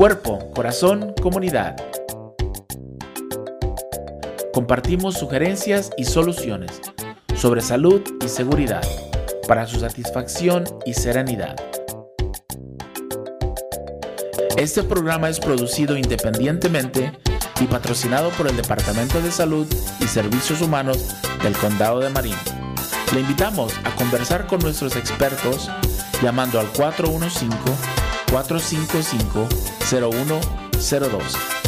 Cuerpo, Corazón, Comunidad. Compartimos sugerencias y soluciones sobre salud y seguridad para su satisfacción y serenidad. Este programa es producido independientemente y patrocinado por el Departamento de Salud y Servicios Humanos del Condado de Marin. Le invitamos a conversar con nuestros expertos llamando al 415-455-0102.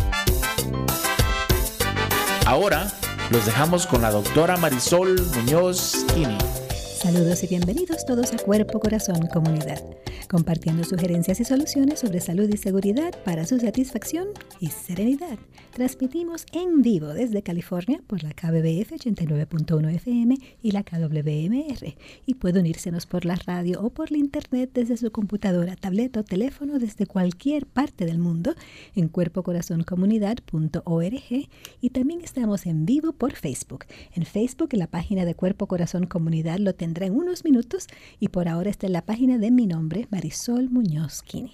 Ahora los dejamos con la doctora Marisol Muñoz Kini. Saludos y bienvenidos todos a Cuerpo, Corazón, Comunidad, compartiendo sugerencias y soluciones sobre salud y seguridad para su satisfacción y serenidad. Transmitimos en vivo desde California por la KBBF 89.1 FM y la KWMR, y puede unírsenos por la radio o por la internet desde su computadora, tableta o teléfono desde cualquier parte del mundo en cuerpocorazoncomunidad.org, y también estamos en vivo por Facebook. En Facebook, la página de Cuerpo Corazón Comunidad lo tendrá en unos minutos, y por ahora está en la página de mi nombre, Marisol Muñoz Kini.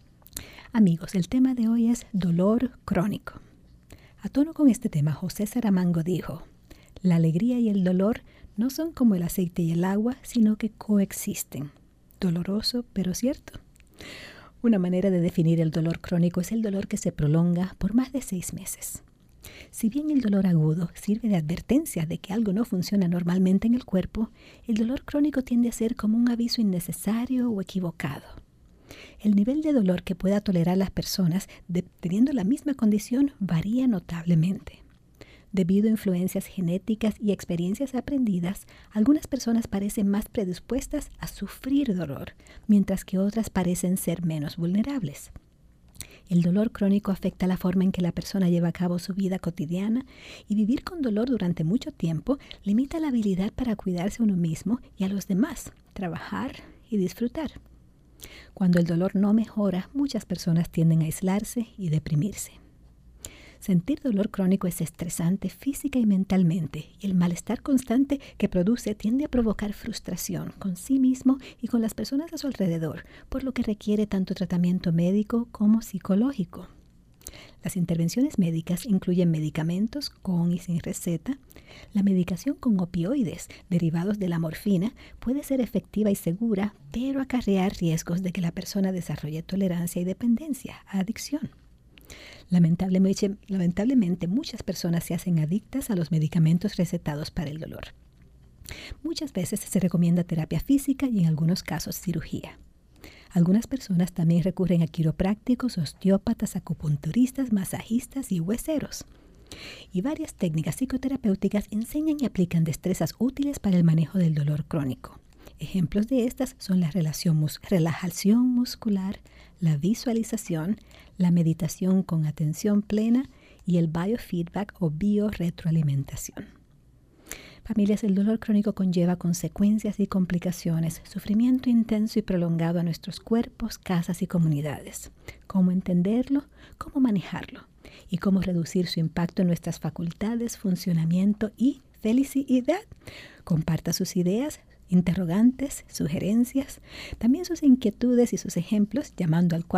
Amigos, el tema de hoy es dolor crónico. A tono con este tema, José Saramango dijo: la alegría y el dolor no son como el aceite y el agua, sino que coexisten. Doloroso, pero cierto. Una manera de definir el dolor crónico es el dolor que se prolonga por más de 6 meses. Si bien el dolor agudo sirve de advertencia de que algo no funciona normalmente en el cuerpo, el dolor crónico tiende a ser como un aviso innecesario o equivocado. El nivel de dolor que pueda tolerar las personas, teniendo la misma condición, varía notablemente. Debido a influencias genéticas y experiencias aprendidas, algunas personas parecen más predispuestas a sufrir dolor, mientras que otras parecen ser menos vulnerables. El dolor crónico afecta la forma en que la persona lleva a cabo su vida cotidiana, y vivir con dolor durante mucho tiempo limita la habilidad para cuidarse a uno mismo y a los demás, trabajar y disfrutar. Cuando el dolor no mejora, muchas personas tienden a aislarse y deprimirse. Sentir dolor crónico es estresante física y mentalmente, y el malestar constante que produce tiende a provocar frustración con sí mismo y con las personas a su alrededor, por lo que requiere tanto tratamiento médico como psicológico. Las intervenciones médicas incluyen medicamentos con y sin receta. La medicación con opioides derivados de la morfina puede ser efectiva y segura, pero acarrear riesgos de que la persona desarrolle tolerancia y dependencia a adicción. Lamentablemente, muchas personas se hacen adictas a los medicamentos recetados para el dolor. Muchas veces se recomienda terapia física y en algunos casos cirugía. Algunas personas también recurren a quiroprácticos, osteópatas, acupunturistas, masajistas y hueseros. Y varias técnicas psicoterapéuticas enseñan y aplican destrezas útiles para el manejo del dolor crónico. Ejemplos de estas son la relajación muscular, la visualización, la meditación con atención plena y el biofeedback o biorretroalimentación. Familias, el dolor crónico conlleva consecuencias y complicaciones, sufrimiento intenso y prolongado a nuestros cuerpos, casas y comunidades. ¿Cómo entenderlo? ¿Cómo manejarlo? ¿Y cómo reducir su impacto en nuestras facultades, funcionamiento y felicidad? Comparta sus ideas, interrogantes, sugerencias, también sus inquietudes y sus ejemplos llamando al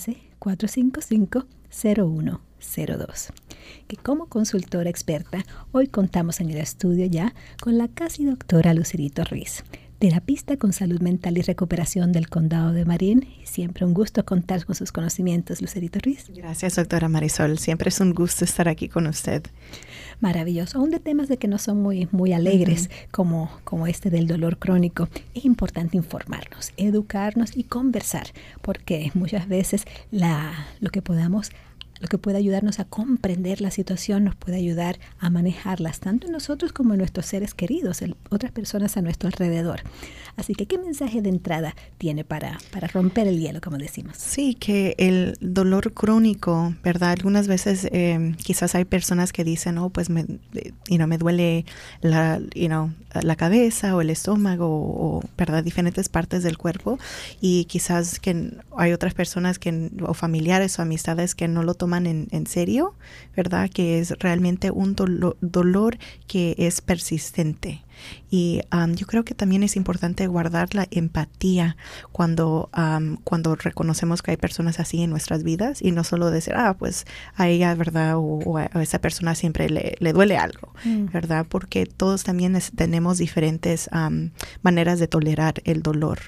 415-455-0102. Que como consultora experta, hoy contamos en el estudio ya con la casi doctora Lucerito Ruiz, terapista con salud mental y recuperación del Condado de Marin. Siempre un gusto contar con sus conocimientos, Lucerito Ruiz. Gracias, doctora Marisol. Siempre es un gusto estar aquí con usted. Maravilloso. Aún de temas de que no son muy alegres, como este del dolor crónico, es importante informarnos, educarnos y conversar, porque muchas veces lo que puede ayudarnos a comprender la situación nos puede ayudar a manejarlas, tanto en nosotros como en nuestros seres queridos, en otras personas a nuestro alrededor. Así que, ¿qué mensaje de entrada tiene para romper el hielo, como decimos? Sí, que el dolor crónico, ¿verdad? Algunas veces quizás hay personas que dicen, pues me duele la cabeza o el estómago o ¿verdad? Diferentes partes del cuerpo, y quizás que hay otras personas o familiares o amistades que no lo toman toman en serio, ¿verdad? Que es realmente un dolor que es persistente. Y yo creo que también es importante guardar la empatía cuando reconocemos que hay personas así en nuestras vidas y no solo decir, pues a ella, ¿verdad? O a esa persona siempre le duele algo, ¿verdad? Porque todos también tenemos diferentes maneras de tolerar el dolor.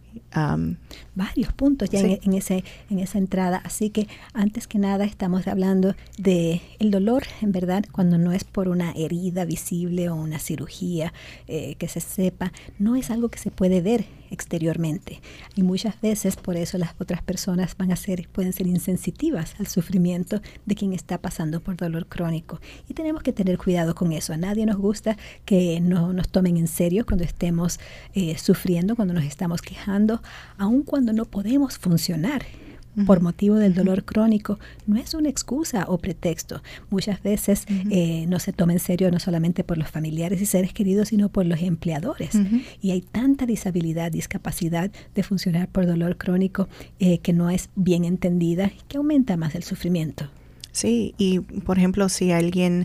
Varios puntos ya en esa entrada, así que antes que nada estamos hablando de el dolor, en verdad, cuando no es por una herida visible o una cirugía que se sepa, no es algo que se puede ver exteriormente, y muchas veces por eso las otras personas pueden ser insensitivas al sufrimiento de quien está pasando por dolor crónico, y tenemos que tener cuidado con eso. A nadie nos gusta que no nos tomen en serio cuando estemos sufriendo, cuando nos estamos quejando, aun cuando no podemos funcionar por motivo del dolor crónico. No es una excusa o pretexto. Muchas veces no se toma en serio no solamente por los familiares y seres queridos, sino por los empleadores. Y hay tanta discapacidad de funcionar por dolor crónico que no es bien entendida, que aumenta más el sufrimiento. Sí, y por ejemplo, si alguien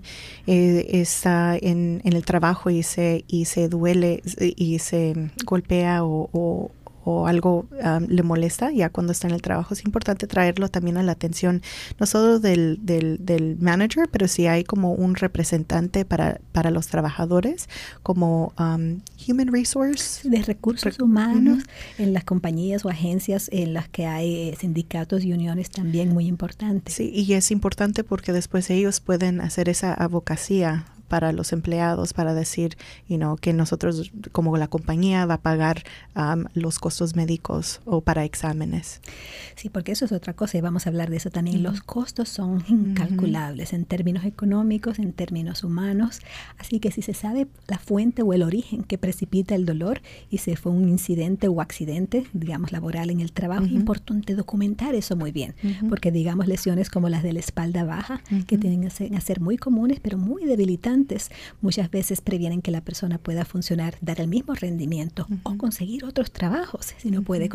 está en el trabajo y se duele y se golpea o algo le molesta, ya cuando está en el trabajo, es importante traerlo también a la atención, no solo del manager, pero si hay como un representante para los trabajadores, como Human Resource. De recursos humanos, en las compañías o agencias en las que hay sindicatos y uniones también muy importantes. Sí, y es importante porque después ellos pueden hacer esa advocacia para los empleados, para decir, que nosotros, como la compañía, va a pagar los costos médicos o para exámenes. Sí, porque eso es otra cosa y vamos a hablar de eso también. Los costos son incalculables en términos económicos, en términos humanos. Así que si se sabe la fuente o el origen que precipita el dolor y si fue un incidente o accidente, digamos, laboral en el trabajo, es importante documentar eso muy bien. Porque, digamos, lesiones como las de la espalda baja, que tienden a ser muy comunes, pero muy debilitantes, muchas veces previenen que la persona pueda funcionar, dar el mismo rendimiento o conseguir otros trabajos si no puede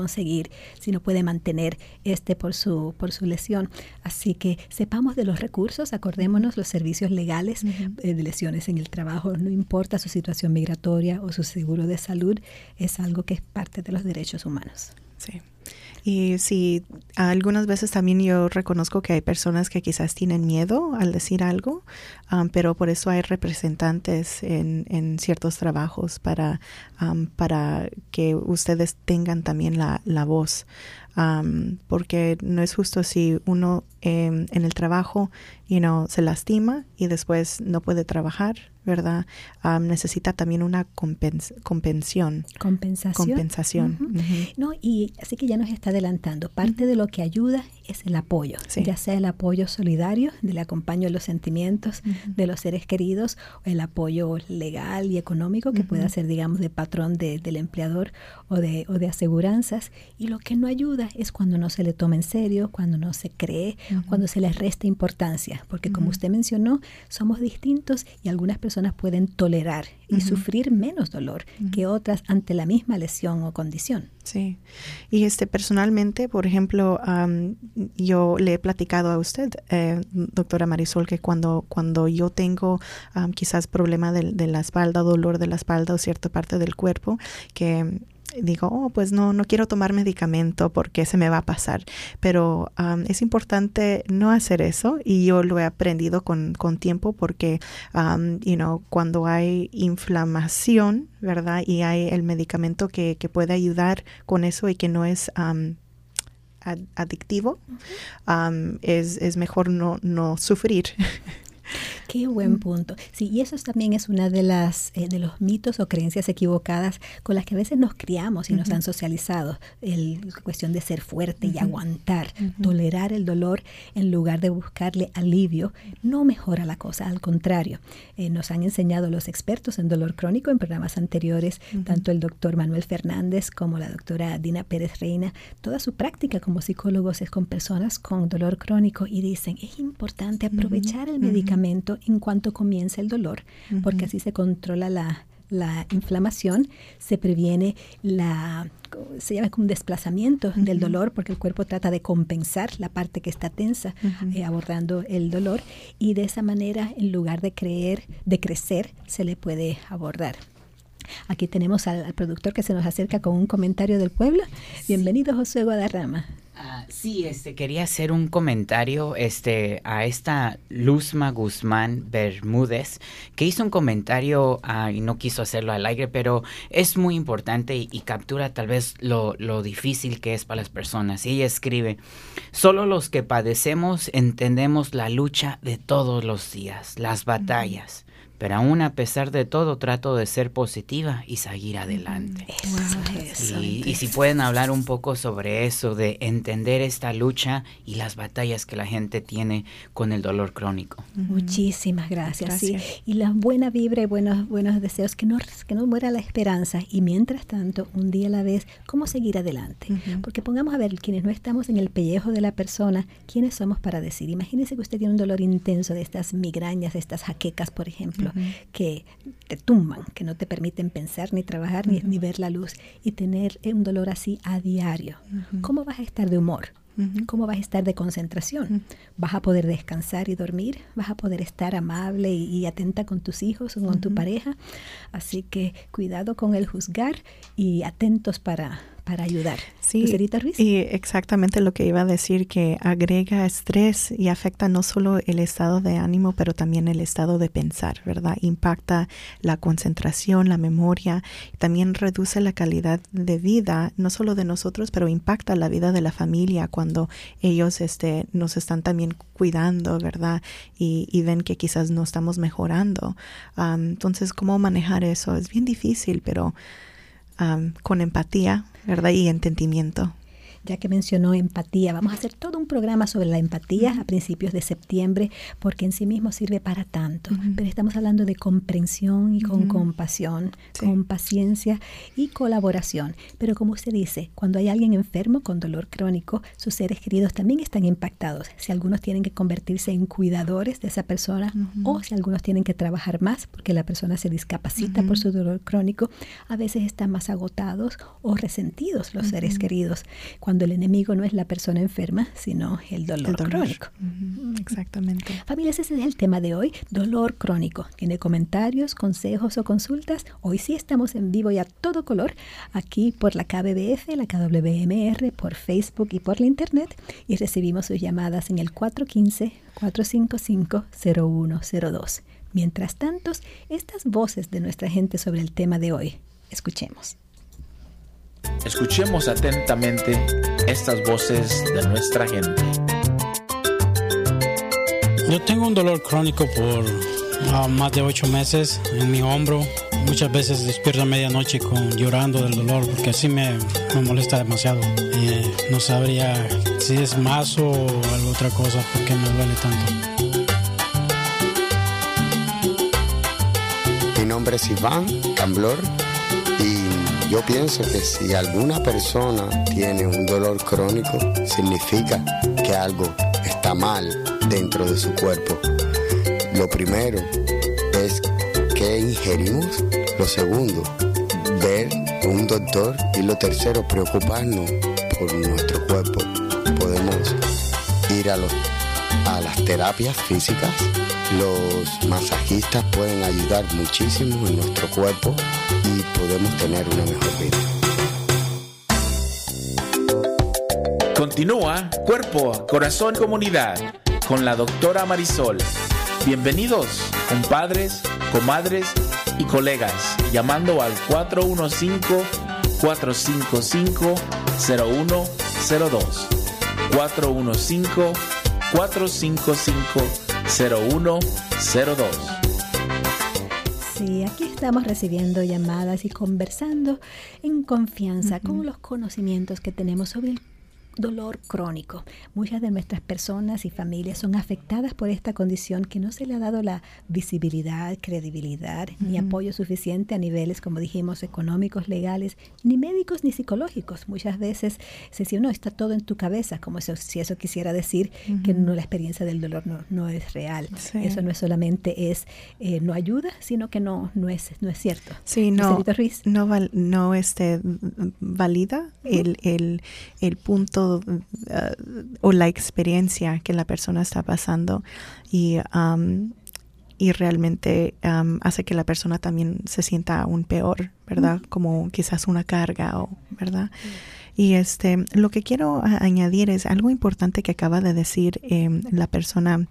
mantener por su lesión. Así que sepamos de los recursos, acordémonos los servicios legales de lesiones en el trabajo, no importa su situación migratoria o su seguro de salud, es algo que es parte de los derechos humanos. Sí. Y sí, algunas veces también yo reconozco que hay personas que quizás tienen miedo al decir algo, pero por eso hay representantes en ciertos trabajos para que ustedes tengan también la voz. Porque no es justo si uno en el trabajo se lastima y después no puede trabajar, ¿verdad? Necesita también una compensación. No, y así que ya nos está adelantando. Parte de lo que ayuda es el apoyo, ya sea el apoyo solidario, del acompaño a los sentimientos de los seres queridos, o el apoyo legal y económico que pueda ser, digamos, de patrón del empleador o de aseguranzas. Y lo que no ayuda es cuando no se le toma en serio, cuando no se cree, cuando se le resta importancia, porque como usted mencionó, somos distintos y algunas personas pueden tolerar y sufrir menos dolor que otras ante la misma lesión o condición. Sí, y personalmente, por ejemplo, yo le he platicado a usted, doctora Marisol, que cuando yo tengo quizás problema de la espalda, dolor de la espalda o cierta parte del cuerpo, que digo, pues no quiero tomar medicamento porque se me va a pasar. Pero es importante no hacer eso, y yo lo he aprendido con tiempo porque, cuando hay inflamación, ¿verdad? Y hay el medicamento que puede ayudar con eso y que no es adictivo, es mejor no sufrir. Qué buen punto. Sí, y eso también es una de los mitos o creencias equivocadas con las que a veces nos criamos y nos han socializado. La cuestión de ser fuerte y aguantar, tolerar el dolor en lugar de buscarle alivio, no mejora la cosa, al contrario. Nos han enseñado los expertos en dolor crónico en programas anteriores, tanto el doctor Manuel Fernández como la doctora Dina Pérez Reina. Toda su práctica como psicólogos es con personas con dolor crónico, y dicen, es importante aprovechar el medicamento en cuanto comienza el dolor, porque así se controla la inflamación, se previene se llama como un desplazamiento del dolor, porque el cuerpo trata de compensar la parte que está tensa, abordando el dolor, y de esa manera, en lugar de crecer, se le puede abordar. Aquí tenemos al productor que se nos acerca con un comentario del pueblo. Bienvenido, José Guadarrama. Sí, quería hacer un comentario a esta Luzma Guzmán Bermúdez, que hizo un comentario y no quiso hacerlo al aire, pero es muy importante y captura tal vez lo difícil que es para las personas. Y ella escribe: solo los que padecemos entendemos la lucha de todos los días, las batallas. Pero aún a pesar de todo, trato de ser positiva y seguir adelante. Y si pueden hablar un poco sobre eso, de entender esta lucha y las batallas que la gente tiene con el dolor crónico. Muchísimas gracias. Sí. Y la buena vibra y buenos deseos, que no muera la esperanza. Y mientras tanto, un día a la vez, ¿cómo seguir adelante? Porque pongamos a ver, quienes no estamos en el pellejo de la persona, ¿quiénes somos para decir? Imagínese que usted tiene un dolor intenso de estas migrañas, de estas jaquecas, por ejemplo, que te tumban, que no te permiten pensar, ni trabajar, ni ver la luz, y tener un dolor así a diario. ¿Cómo vas a estar de humor? ¿Cómo vas a estar de concentración? ¿Vas a poder descansar y dormir? ¿Vas a poder estar amable y atenta con tus hijos o con tu pareja? Así que cuidado con el juzgar y atentos para ayudar. Sí, Lucerita Ruiz. Y exactamente lo que iba a decir, que agrega estrés y afecta no solo el estado de ánimo, pero también el estado de pensar, ¿verdad? Impacta la concentración, la memoria, también reduce la calidad de vida, no solo de nosotros, pero impacta la vida de la familia cuando ellos nos están también cuidando, ¿verdad? Y ven que quizás no estamos mejorando. Entonces, ¿cómo manejar eso? Es bien difícil, pero con empatía, ¿verdad? Y entendimiento. Ya que mencionó empatía, vamos a hacer todo un programa sobre la empatía a principios de septiembre, porque en sí mismo sirve para tanto. Pero estamos hablando de comprensión y con compasión, con paciencia y colaboración. Pero como usted dice, cuando hay alguien enfermo con dolor crónico, sus seres queridos también están impactados. Si algunos tienen que convertirse en cuidadores de esa persona, o si algunos tienen que trabajar más porque la persona se discapacita por su dolor crónico, a veces están más agotados o resentidos los seres queridos, cuando el enemigo no es la persona enferma, sino el dolor crónico. Exactamente. Familias, ese es el tema de hoy, dolor crónico. ¿Tiene comentarios, consejos o consultas? Hoy sí estamos en vivo y a todo color, aquí por la KBBF, la KWMR, por Facebook y por la internet, y recibimos sus llamadas en el 415-455-0102. Mientras tanto, estas voces de nuestra gente sobre el tema de hoy. Escuchemos. Escuchemos atentamente estas voces de nuestra gente. Yo tengo un dolor crónico por más de 8 meses en mi hombro. Muchas veces despierto a medianoche llorando del dolor, porque así me molesta demasiado. No sabría si es más o alguna otra cosa, porque me duele tanto. Mi nombre es Iván Camblor y yo pienso que si alguna persona tiene un dolor crónico, significa que algo está mal dentro de su cuerpo. Lo primero es qué ingerimos. Lo segundo, ver un doctor. Y lo tercero, preocuparnos por nuestro cuerpo. Podemos ir a las terapias físicas. Los masajistas pueden ayudar muchísimo en nuestro cuerpo y podemos tener una mejor vida. Continúa Cuerpo, Corazón, Comunidad con la doctora Marisol. Bienvenidos, compadres, comadres y colegas, llamando al 415-455-0102. 415-455-0102. Sí, aquí estamos recibiendo llamadas y conversando en confianza con los conocimientos que tenemos sobre Dolor crónico. Muchas de nuestras personas y familias son afectadas por esta condición que no se le ha dado la visibilidad, credibilidad, ni apoyo suficiente a niveles, como dijimos, económicos, legales, ni médicos ni psicológicos. Muchas veces se dice, no, está todo en tu cabeza, como si eso quisiera decir que no, la experiencia del dolor no es real. Sí. Eso no es solamente no ayuda, sino que no es cierto. Sí, no valida el punto o la experiencia que la persona está pasando y realmente hace que la persona también se sienta aún peor, ¿verdad? Como quizás una carga, ¿verdad? Y lo que quiero añadir es algo importante que acaba de decir la persona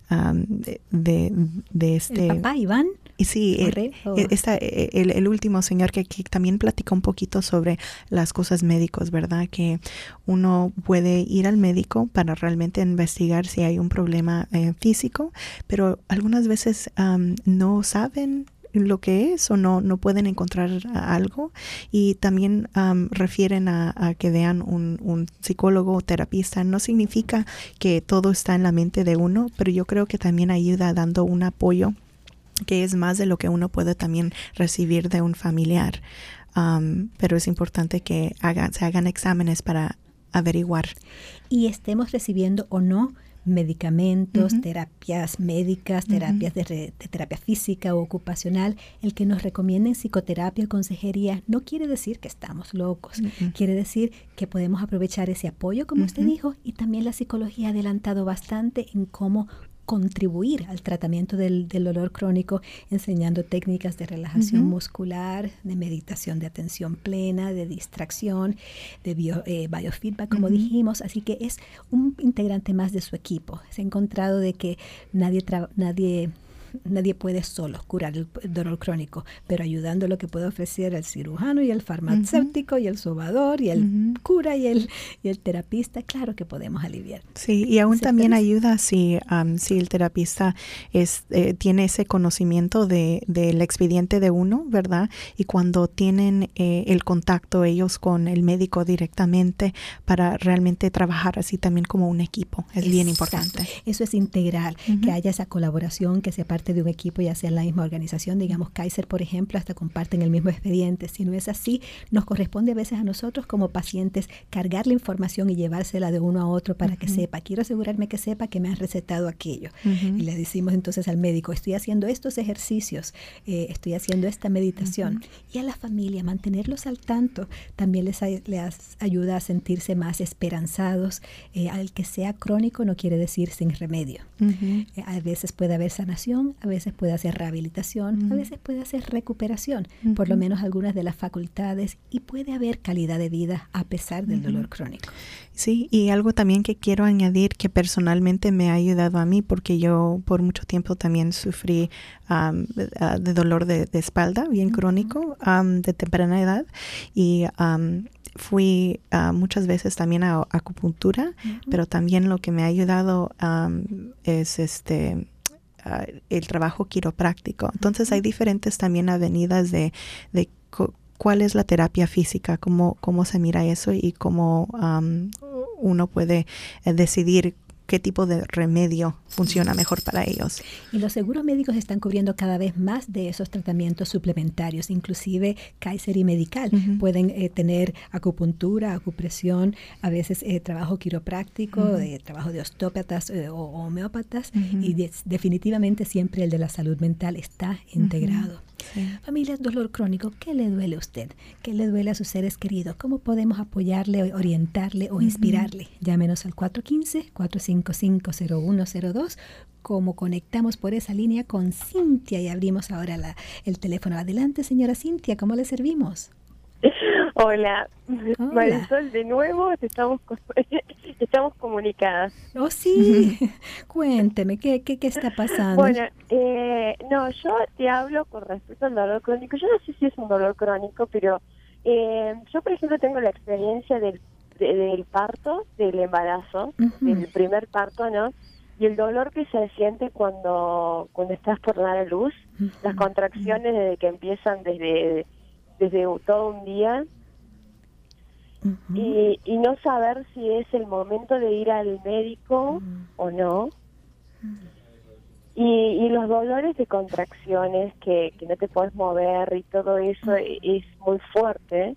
el papá Iván. Y sí, el último señor que también platica un poquito sobre las cosas médicos, ¿verdad? Que uno puede ir al médico para realmente investigar si hay un problema físico, pero algunas veces no saben lo que es o no pueden encontrar algo, y también refieren a que vean un psicólogo o terapista. No significa que todo está en la mente de uno, pero yo creo que también ayuda dando un apoyo que es más de lo que uno puede también recibir de un familiar. Pero es importante que se hagan exámenes para averiguar. Y estemos recibiendo o no medicamentos, terapias médicas, terapias de terapia física o ocupacional. El que nos recomienden psicoterapia o consejería no quiere decir que estamos locos. Quiere decir que podemos aprovechar ese apoyo, como usted dijo, y también la psicología ha adelantado bastante en cómo contribuir al tratamiento del dolor crónico, enseñando técnicas de relajación muscular, de meditación de atención plena, de distracción, de biofeedback, como dijimos. Así que es un integrante más de su equipo. Se ha encontrado de que nadie puede solo curar el dolor crónico, pero ayudando lo que puede ofrecer el cirujano y el farmacéutico y el sobador y el cura y el terapista, claro que podemos aliviar. Sí, y aún también ayuda si el terapista tiene ese conocimiento del expediente de uno, ¿verdad? Y cuando tienen el contacto ellos con el médico directamente para realmente trabajar así también como un equipo. Es bien importante. Eso es integral, que haya esa colaboración, que sea parte de un equipo, ya sea en la misma organización. Digamos, Kaiser, por ejemplo, hasta comparten el mismo expediente. Si no es así, nos corresponde a veces a nosotros como pacientes cargar la información y llevársela de uno a otro para que sepa. Quiero asegurarme que sepa que me han recetado aquello. Y le decimos entonces al médico, estoy haciendo estos ejercicios, estoy haciendo esta meditación. Y a la familia, mantenerlos al tanto, también les ayuda a sentirse más esperanzados. Al que sea crónico no quiere decir sin remedio. A veces puede haber sanación, a veces puede hacer rehabilitación, a veces puede hacer recuperación, por lo menos algunas de las facultades, y puede haber calidad de vida a pesar del dolor crónico. Sí, y algo también que quiero añadir que personalmente me ha ayudado a mí, porque yo por mucho tiempo también sufrí de dolor de espalda bien crónico de temprana edad, y fui muchas veces también a acupuntura, pero también lo que me ha ayudado es el trabajo quiropráctico. Entonces hay diferentes también avenidas de cuál es la terapia física, cómo se mira eso y cómo uno puede decidir qué tipo de remedio funciona mejor para ellos. Y los seguros médicos están cubriendo cada vez más de esos tratamientos suplementarios, inclusive Kaiser y Medical pueden tener acupuntura, acupresión, a veces trabajo quiropráctico, trabajo de osteópatas o homeópatas, y definitivamente siempre el de la salud mental está integrado. Sí. Familia, dolor crónico, ¿qué le duele a usted? ¿Qué le duele a sus seres queridos? ¿Cómo podemos apoyarle, orientarle o inspirarle? Llámenos al 415-455-0102. Como conectamos por esa línea con Cintia y abrimos ahora el teléfono. Adelante, señora Cintia, ¿cómo le servimos? Hola, Marisol, de nuevo estamos comunicadas. Oh, sí. Cuénteme, ¿qué está pasando? Bueno, yo te hablo con respecto al dolor crónico. Yo no sé si es un dolor crónico, pero yo, por ejemplo, tengo la experiencia del parto, del embarazo, del primer parto, ¿no? Y el dolor que se siente cuando estás por dar a luz, las contracciones desde que empiezan desde todo un día. y no saber si es el momento de ir al médico o no. Y los dolores de contracciones, que no te puedes mover y todo eso es muy fuerte.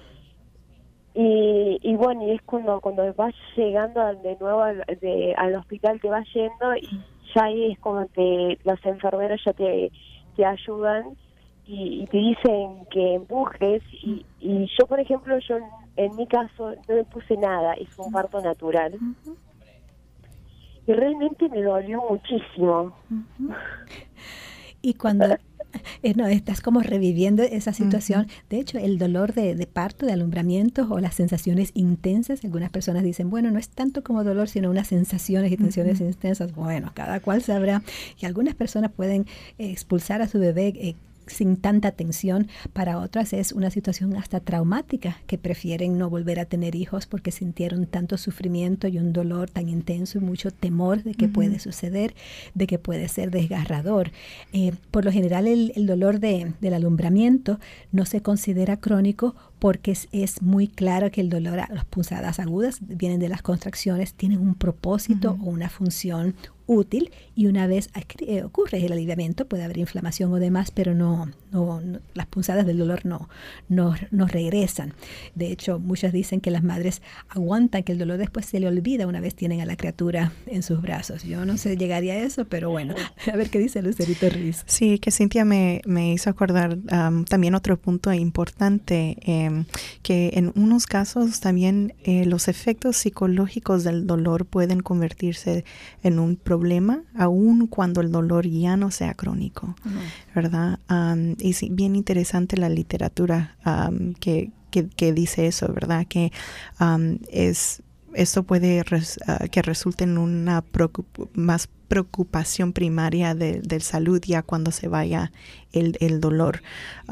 Y bueno, y es cuando vas llegando de nuevo al hospital, te vas yendo y ya ahí es como los enfermeros ya te ayudan y te dicen que empujes. Y yo, por ejemplo, en mi caso no me puse nada, y fue un parto natural. Y realmente me dolió muchísimo. Y cuando estás como reviviendo esa situación, de hecho el dolor de parto, de alumbramiento o las sensaciones intensas, algunas personas dicen, bueno, no es tanto como dolor, sino unas sensaciones y tensiones intensas. Bueno, cada cual sabrá. Y algunas personas pueden expulsar a su bebé sin tanta tensión. Para otras es una situación hasta traumática, que prefieren no volver a tener hijos porque sintieron tanto sufrimiento y un dolor tan intenso y mucho temor de que puede suceder, de que puede ser desgarrador. Por lo general el dolor del alumbramiento no se considera crónico porque es muy claro que el dolor, las punzadas agudas vienen de las contracciones, tienen un propósito o una función útil, y una vez ocurre el aliviamiento puede haber inflamación o demás, pero no las punzadas del dolor no regresan. De hecho, muchas dicen que las madres aguantan, que el dolor después se le olvida una vez tienen a la criatura en sus brazos. Yo no sé llegaría a eso, pero bueno, a ver qué dice Lucerito Ruiz. Sí, que Cintia me hizo acordar también otro punto importante, que en unos casos también los efectos psicológicos del dolor pueden convertirse en un problema, aun cuando el dolor ya no sea crónico, ¿verdad? Y sí, bien interesante la literatura que dice eso, ¿verdad? Que esto puede que resulte en una más preocupación primaria de salud ya cuando se vaya el dolor.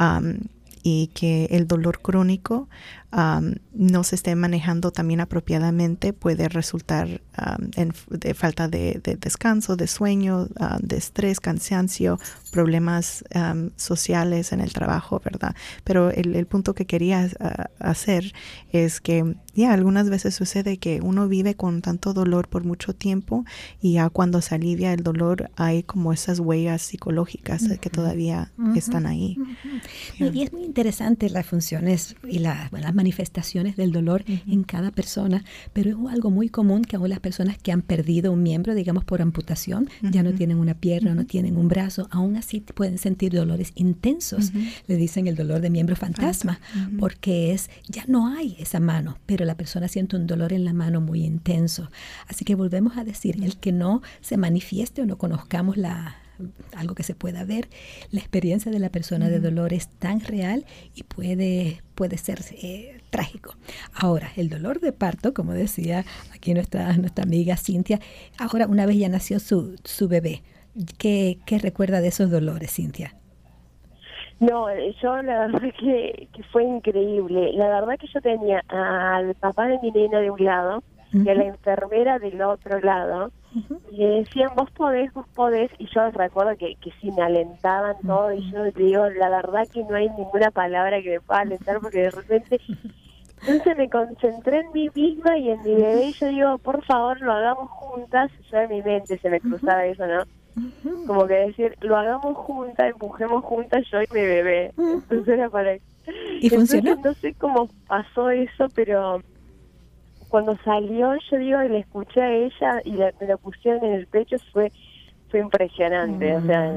Y que el dolor crónico no se esté manejando también apropiadamente puede resultar de falta de descanso, de sueño, de estrés, cansancio, problemas sociales en el trabajo, ¿verdad? Pero el punto que quería hacer es que algunas veces sucede que uno vive con tanto dolor por mucho tiempo y ya cuando se alivia el dolor hay como esas huellas psicológicas que todavía están ahí. Y es muy interesante las funciones y las manifestaciones del dolor en cada persona, pero es algo muy común que aún las personas que han perdido un miembro, digamos por amputación, ya no tienen una pierna, no tienen un brazo, aún así pueden sentir dolores intensos. Le dicen el dolor de miembro fantasma, porque ya no hay esa mano, pero la persona siente un dolor en la mano muy intenso. Así que volvemos a decir, el que no se manifieste o no conozcamos algo que se pueda ver, la experiencia de la persona de dolor es tan real y puede ser trágico. Ahora, el dolor de parto, como decía aquí nuestra amiga Cintia, ahora una vez ya nació su bebé, ¿qué recuerda de esos dolores, Cintia? No, yo la verdad que fue increíble. La verdad que yo tenía al papá de mi nena de un lado y a la enfermera del otro lado, y le decían, vos podés, y yo recuerdo que sí me alentaban todo, y yo digo, la verdad que no hay ninguna palabra que me pueda alentar, porque de repente, entonces me concentré en mí misma y en mi bebé, y yo digo, por favor, lo hagamos juntas. Yo en mi mente se me cruzaba eso, ¿no? Como que decir, lo hagamos juntas, empujemos juntas yo y mi bebé. Entonces era para... ¿Y funcionó? No sé cómo pasó eso, pero cuando salió, yo digo, le escuché a ella y me lo pusieron en el pecho, fue impresionante. O sea,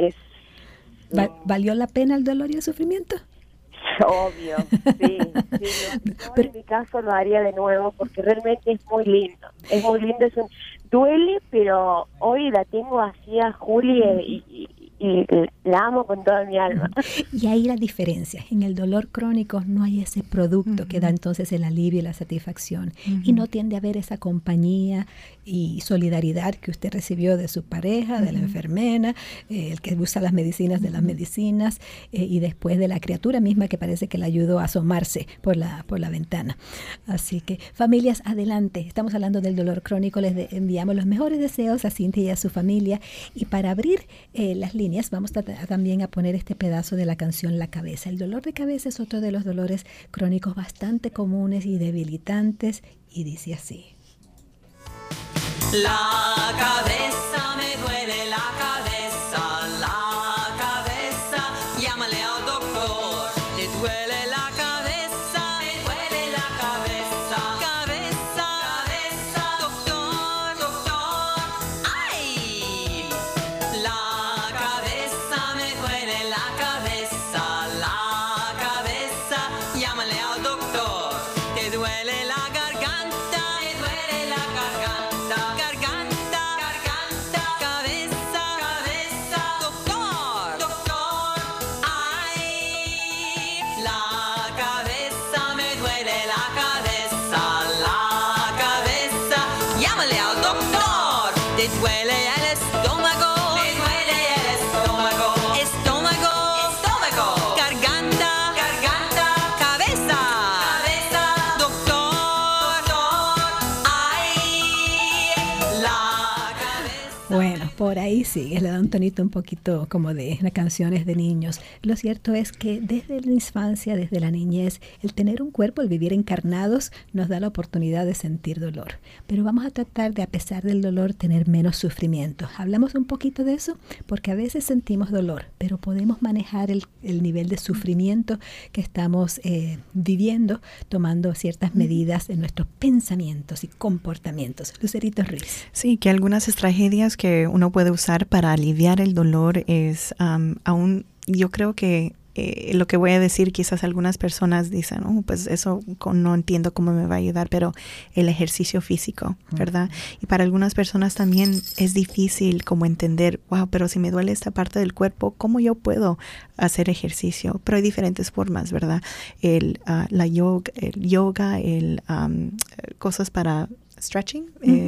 ¿Valió la pena el dolor y el sufrimiento? Obvio, sí. Pero en mi caso lo haría de nuevo porque realmente es muy lindo. Es muy lindo, duele, pero hoy la tengo así a Juli y la amo con toda mi alma. Y ahí la diferencia, en el dolor crónico no hay ese producto que da entonces el alivio y la satisfacción, y no tiende a haber esa compañía y solidaridad que usted recibió de su pareja, de la enfermera, el que usa las medicinas de las medicinas, y después de la criatura misma que parece que la ayudó a asomarse por la ventana. Así que familias, adelante, estamos hablando del dolor crónico, les enviamos los mejores deseos a Cintia y a su familia, y para abrir las líneas líneas, vamos también a poner este pedazo de la canción La Cabeza. El dolor de cabeza es otro de los dolores crónicos bastante comunes y debilitantes, y dice así. La cabeza me duele, la cabeza, llámale al doctor. Te duele la cabeza, me duele la cabeza, cabeza, doctor, ay. La cabeza me duele, la cabeza, llámale al doctor. Te duele la garganta, me duele la garganta. Bueno, por ahí sigue, le da un tonito un poquito como de las canciones de niños. Lo cierto es que desde la infancia, desde la niñez, el tener un cuerpo, el vivir encarnados, nos da la oportunidad de sentir dolor. Pero vamos a tratar de, a pesar del dolor, tener menos sufrimiento. Hablamos un poquito de eso porque a veces sentimos dolor, pero podemos manejar el nivel de sufrimiento que estamos viviendo, tomando ciertas medidas en nuestros pensamientos y comportamientos. Lucerito Ruiz. Sí, que algunas tragedias que uno puede usar para aliviar el dolor es aún, yo creo que lo que voy a decir, quizás algunas personas dicen, pues eso no entiendo cómo me va a ayudar, pero el ejercicio físico, ¿verdad? Y para algunas personas también es difícil como entender, wow, pero si me duele esta parte del cuerpo, ¿cómo yo puedo hacer ejercicio? Pero hay diferentes formas, ¿verdad? El yoga, cosas para stretching,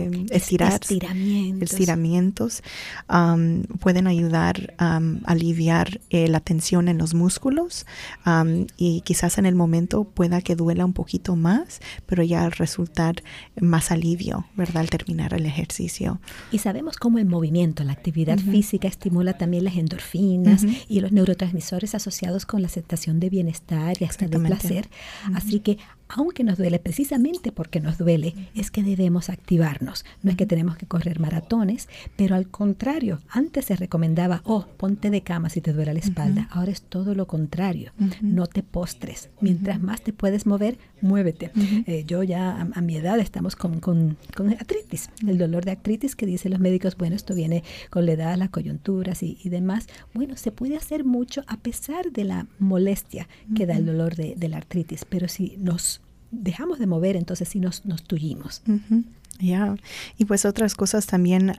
estiramientos pueden ayudar a aliviar la tensión en los músculos y quizás en el momento pueda que duela un poquito más, pero ya resultar más alivio, ¿verdad? Al terminar el ejercicio. Y sabemos cómo el movimiento, la actividad física estimula también las endorfinas y los neurotransmisores asociados con la sensación de bienestar y hasta de placer. Así que aunque nos duele, precisamente porque nos duele, es que debemos activarnos. No es que tenemos que correr maratones, pero al contrario, antes se recomendaba, ponte de cama si te duele la espalda. Ahora es todo lo contrario. No te postres. Mientras más te puedes mover, muévete. Yo ya a mi edad estamos con artritis. El dolor de artritis que dicen los médicos, bueno, esto viene con la edad, las coyunturas y demás. Bueno, se puede hacer mucho a pesar de la molestia que da el dolor de la artritis, pero si nos dejamos de mover, entonces sí nos tullimos. Ya. Y pues otras cosas también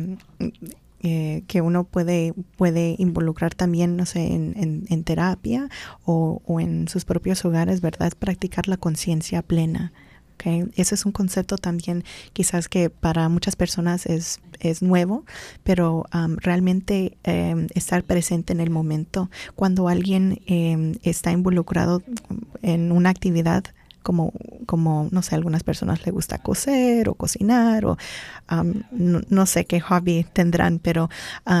que uno puede involucrar también, no sé, en terapia o en sus propios hogares, ¿verdad? Es practicar la conciencia plena. Okay. Ese es un concepto también quizás que para muchas personas es nuevo, pero realmente estar presente en el momento. Cuando alguien está involucrado en una actividad como no sé, a algunas personas les gusta coser o cocinar o no sé qué hobby tendrán, pero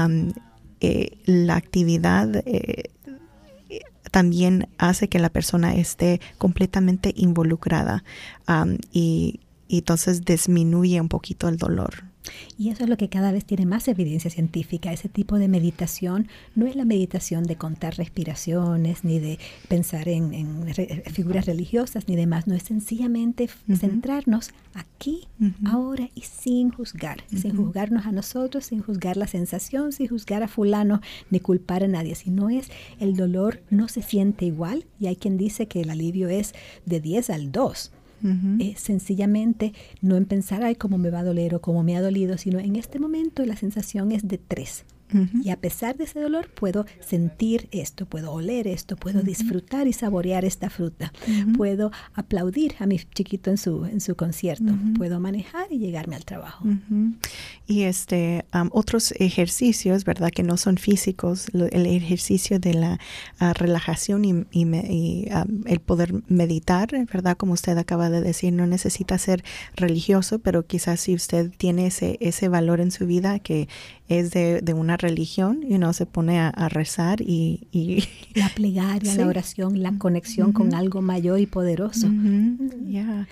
la actividad también hace que la persona esté completamente involucrada y entonces disminuye un poquito el dolor. Y eso es lo que cada vez tiene más evidencia científica. Ese tipo de meditación no es la meditación de contar respiraciones, ni de pensar en figuras religiosas, ni demás. No es sencillamente centrarnos aquí, ahora y sin juzgar. Sin juzgarnos a nosotros, sin juzgar la sensación, sin juzgar a fulano, ni culpar a nadie. Si no es, el dolor no se siente igual. Y hay quien dice que el alivio es de 10 al 2. Sencillamente no en pensar, ay, cómo me va a doler o cómo me ha dolido, sino en este momento la sensación es de 3. Y a pesar de ese dolor puedo sentir esto, puedo oler esto, puedo disfrutar y saborear esta fruta, puedo aplaudir a mi chiquito en su concierto, puedo manejar y llegarme al trabajo. Y otros ejercicios, ¿verdad? Que no son físicos, el ejercicio de la relajación y el poder meditar, ¿verdad? Como usted acaba de decir, no necesita ser religioso, pero quizás si usted tiene ese valor en su vida que es de una religión y uno se pone a rezar y la plegaria, la oración, la conexión con algo mayor y poderoso. Yeah.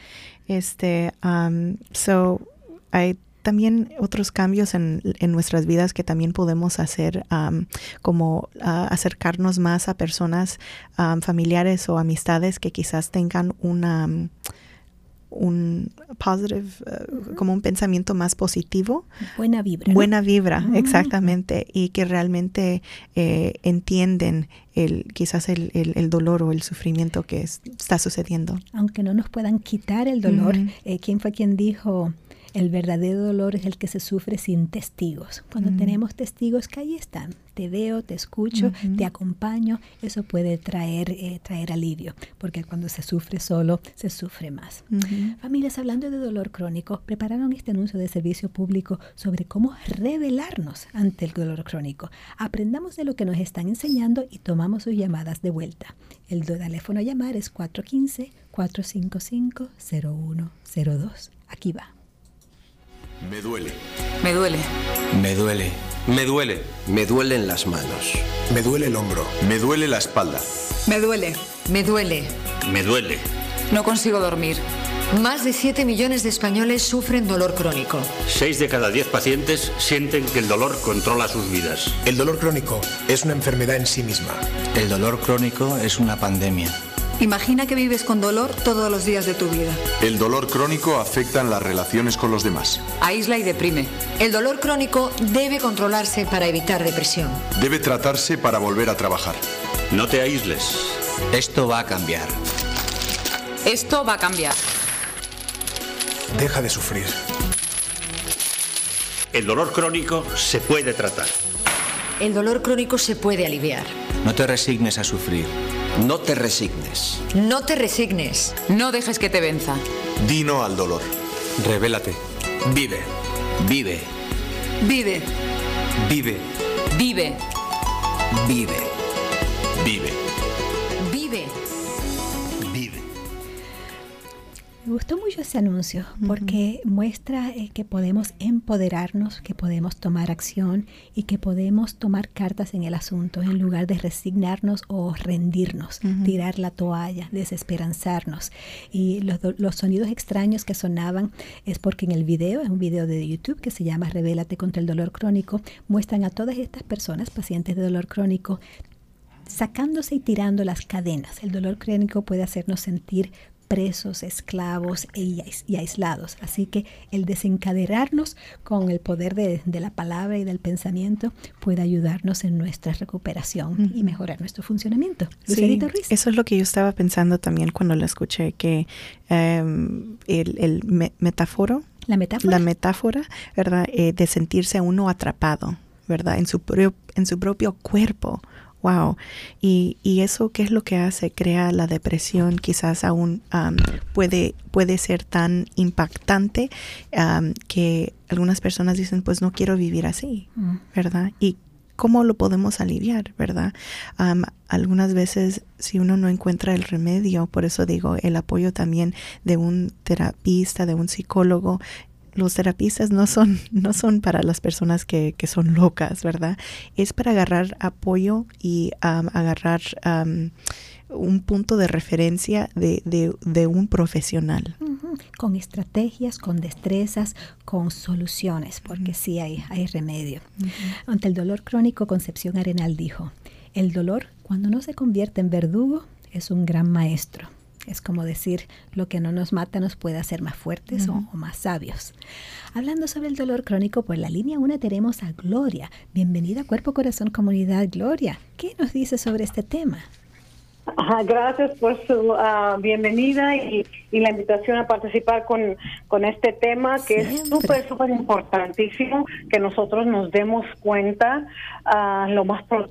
So hay también otros cambios en nuestras vidas que también podemos hacer, como acercarnos más a personas familiares o amistades que quizás tengan un positive, como un pensamiento más positivo. Buena vibra. Buena vibra, exactamente. Y que realmente entienden quizás el dolor o el sufrimiento que está sucediendo. Aunque no nos puedan quitar el dolor. ¿Quién fue quien dijo? El verdadero dolor es el que se sufre sin testigos. Cuando tenemos testigos que ahí están, te veo, te escucho, te acompaño, eso puede traer alivio, porque cuando se sufre solo, se sufre más. Familias, hablando de dolor crónico, prepararon este anuncio de servicio público sobre cómo rebelarnos ante el dolor crónico. Aprendamos de lo que nos están enseñando y tomamos sus llamadas de vuelta. El teléfono a llamar es 415-455-0102. Aquí va. Me duele. Me duele. Me duele. Me duele. Me duelen las manos. Me duele el hombro. Me duele la espalda. Me duele. Me duele. Me duele. No consigo dormir. Más de 7 millones de españoles sufren dolor crónico. 6 de cada 10 pacientes sienten que el dolor controla sus vidas. El dolor crónico es una enfermedad en sí misma. El dolor crónico es una pandemia. Imagina que vives con dolor todos los días de tu vida. El dolor crónico afecta en las relaciones con los demás. Aísla y deprime. El dolor crónico debe controlarse para evitar depresión. Debe tratarse para volver a trabajar. No te aísles. Esto va a cambiar. Esto va a cambiar. Deja de sufrir. El dolor crónico se puede tratar. El dolor crónico se puede aliviar. No te resignes a sufrir. No te resignes. No te resignes. No dejes que te venza. Di no al dolor. Revélate. Vive. Vive. Vive. Vive. Vive. Vive. Vive. Vive. Vive. Me gustó mucho ese anuncio porque muestra que podemos empoderarnos, que podemos tomar acción y que podemos tomar cartas en el asunto en lugar de resignarnos o rendirnos, tirar la toalla, desesperanzarnos. Y los sonidos extraños que sonaban es porque en el video, es un video de YouTube que se llama Revélate contra el dolor crónico, muestran a todas estas personas, pacientes de dolor crónico, sacándose y tirando las cadenas. El dolor crónico puede hacernos sentir presos, esclavos y aislados. Así que el desencadenarnos con el poder de la palabra y del pensamiento puede ayudarnos en nuestra recuperación y mejorar nuestro funcionamiento. Sí, Ruiz. eso es lo que yo estaba pensando también cuando lo escuché, que la metáfora, ¿verdad? De sentirse uno atrapado, ¿verdad? En su propio cuerpo. Wow. Y eso, ¿qué es lo que hace? Crea la depresión, quizás aún puede ser tan impactante que algunas personas dicen, pues no quiero vivir así, ¿verdad? Y ¿cómo lo podemos aliviar, verdad? Algunas veces, si uno no encuentra el remedio, por eso digo, el apoyo también de un terapista, de un psicólogo. Los terapistas no son para las personas que son locas, ¿verdad? Es para agarrar apoyo y agarrar un punto de referencia de un profesional. Con estrategias, con destrezas, con soluciones, porque sí hay remedio. Ante el dolor crónico, Concepción Arenal dijo, el dolor, cuando no se convierte en verdugo, es un gran maestro. Es como decir, lo que no nos mata nos puede hacer más fuertes o más sabios. Hablando sobre el dolor crónico, por la línea 1 tenemos a Gloria. Bienvenida a Cuerpo, Corazón, Comunidad. Gloria, ¿qué nos dice sobre este tema? Gracias por su bienvenida y la invitación a participar con este tema que es súper importantísimo, que nosotros nos demos cuenta lo más pronto.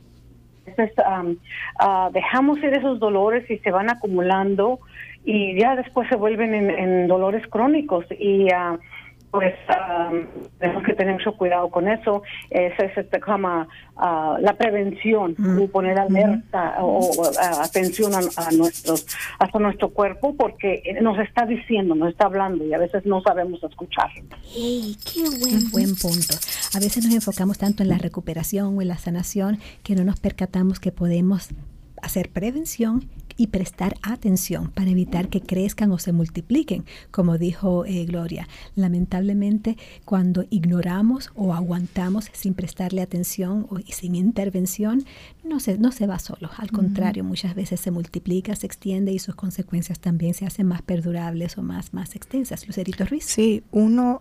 Dejamos ir esos dolores y se van acumulando y ya después se vuelven en dolores crónicos y pues tenemos que tener mucho cuidado con eso. Esa es la prevención, poner alerta o atención a nuestro cuerpo, porque nos está diciendo, nos está hablando y a veces no sabemos escuchar. ¡Hey, qué buen punto! A veces nos enfocamos tanto en la recuperación o en la sanación que no nos percatamos que podemos hacer prevención y prestar atención para evitar que crezcan o se multipliquen, como dijo Gloria. Lamentablemente, cuando ignoramos o aguantamos sin prestarle atención y sin intervención, no se va solo. Al contrario, muchas veces se multiplica, se extiende y sus consecuencias también se hacen más perdurables o más extensas. Lucerito Ruiz. Sí, uno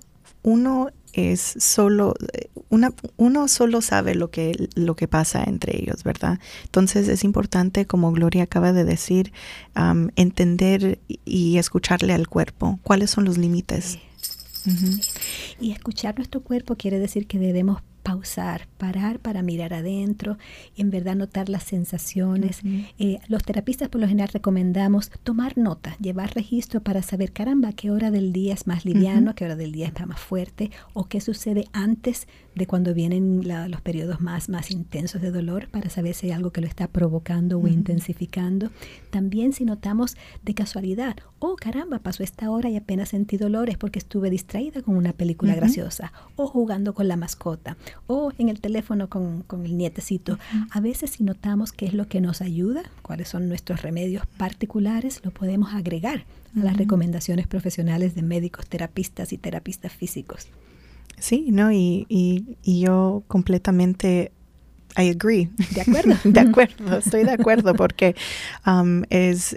solo sabe lo que pasa entre ellos, ¿verdad? Entonces es importante, como Gloria acaba de decir, entender y escucharle al cuerpo. ¿Cuáles son los límites? Y escuchar nuestro cuerpo quiere decir que debemos parar para mirar adentro y en verdad notar las sensaciones. Los terapistas por lo general recomendamos tomar nota, llevar registro para saber, caramba, qué hora del día es más liviano, qué hora del día está más fuerte, o qué sucede antes de cuando vienen los periodos más intensos de dolor, para saber si hay algo que lo está provocando o intensificando. También si notamos de casualidad, caramba, pasó esta hora y apenas sentí dolores porque estuve distraída con una película graciosa, o jugando con la mascota, o en el teléfono con el nietecito. A veces si notamos qué es lo que nos ayuda, cuáles son nuestros remedios particulares, lo podemos agregar a las recomendaciones profesionales de médicos, terapistas y terapistas físicos. Sí, no, y yo completamente I agree. ¿De acuerdo? Estoy de acuerdo, porque es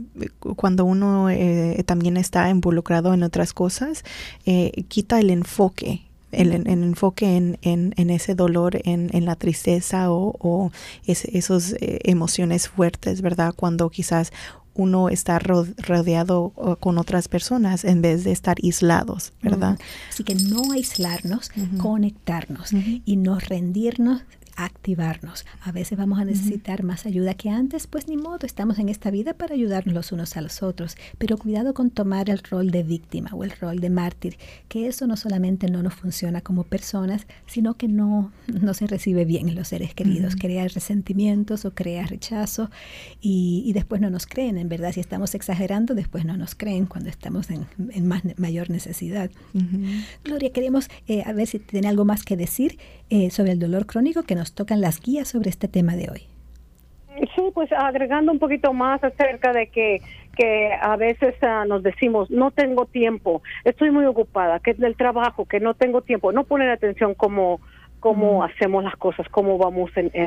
cuando uno también está involucrado en otras cosas, quita el enfoque. El enfoque en ese dolor, en la tristeza o esas emociones fuertes, ¿verdad? Cuando quizás uno está rodeado con otras personas en vez de estar aislados, ¿verdad? Así que no aislarnos, conectarnos y no rendirnos, activarnos. A veces vamos a necesitar más ayuda que antes, pues ni modo, estamos en esta vida para ayudarnos los unos a los otros, pero cuidado con tomar el rol de víctima o el rol de mártir, que eso no solamente no nos funciona como personas, sino que no se recibe bien en los seres queridos, crea resentimientos o crea rechazo y después no nos creen. En verdad, si estamos exagerando, después no nos creen cuando estamos en mayor necesidad. Gloria, queremos a ver si tiene algo más que decir sobre el dolor crónico, que nos tocan las guías sobre este tema de hoy. Sí, pues agregando un poquito más acerca de que a veces nos decimos, no tengo tiempo, estoy muy ocupada, que es del trabajo, que no tengo tiempo, no poner atención cómo hacemos las cosas, cómo vamos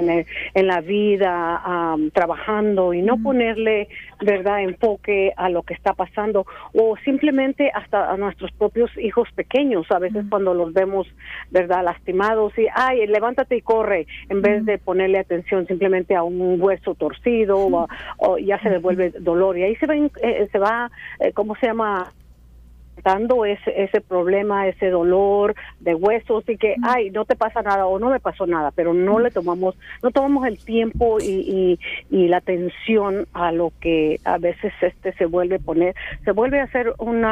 en la vida trabajando y no ponerle, ¿verdad?, enfoque a lo que está pasando, o simplemente hasta a nuestros propios hijos pequeños, a veces cuando los vemos, ¿verdad?, lastimados y, levántate y corre, en vez de ponerle atención simplemente a un hueso torcido o ya se devuelve dolor y ahí se va, ¿cómo se llama?, dando ese problema, ese dolor de huesos y que, no te pasa nada o no me pasó nada, pero no tomamos el tiempo y la atención a lo que a veces se vuelve a hacer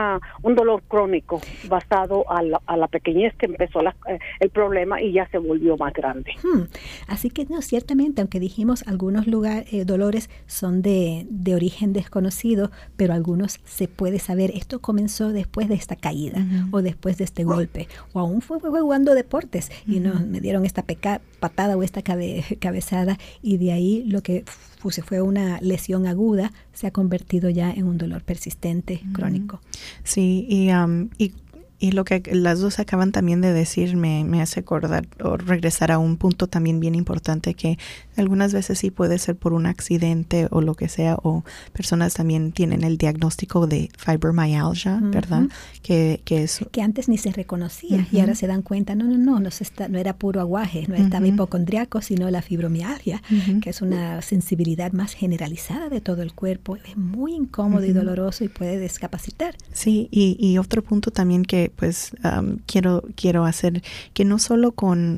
un dolor crónico basado a la pequeñez que empezó el problema y ya se volvió más grande. Así que no, ciertamente, aunque dijimos algunos dolores son de origen desconocido, pero algunos se puede saber, esto comenzó después de esta caída o después de este golpe, o aún fue jugando deportes y me dieron esta patada o esta cabezada y de ahí lo que fue una lesión aguda se ha convertido ya en un dolor persistente, crónico. Sí, y lo que las dos acaban también de decir me hace acordar o regresar a un punto también bien importante, que algunas veces sí puede ser por un accidente o lo que sea, o personas también tienen el diagnóstico de fibromyalgia, ¿verdad? Que antes ni se reconocía y ahora se dan cuenta, no era puro aguaje, no estaba hipocondriaco, sino la fibromialgia, que es una sensibilidad más generalizada de todo el cuerpo, es muy incómodo y doloroso y puede discapacitar. Sí, y otro punto también que pues quiero hacer, que no solo con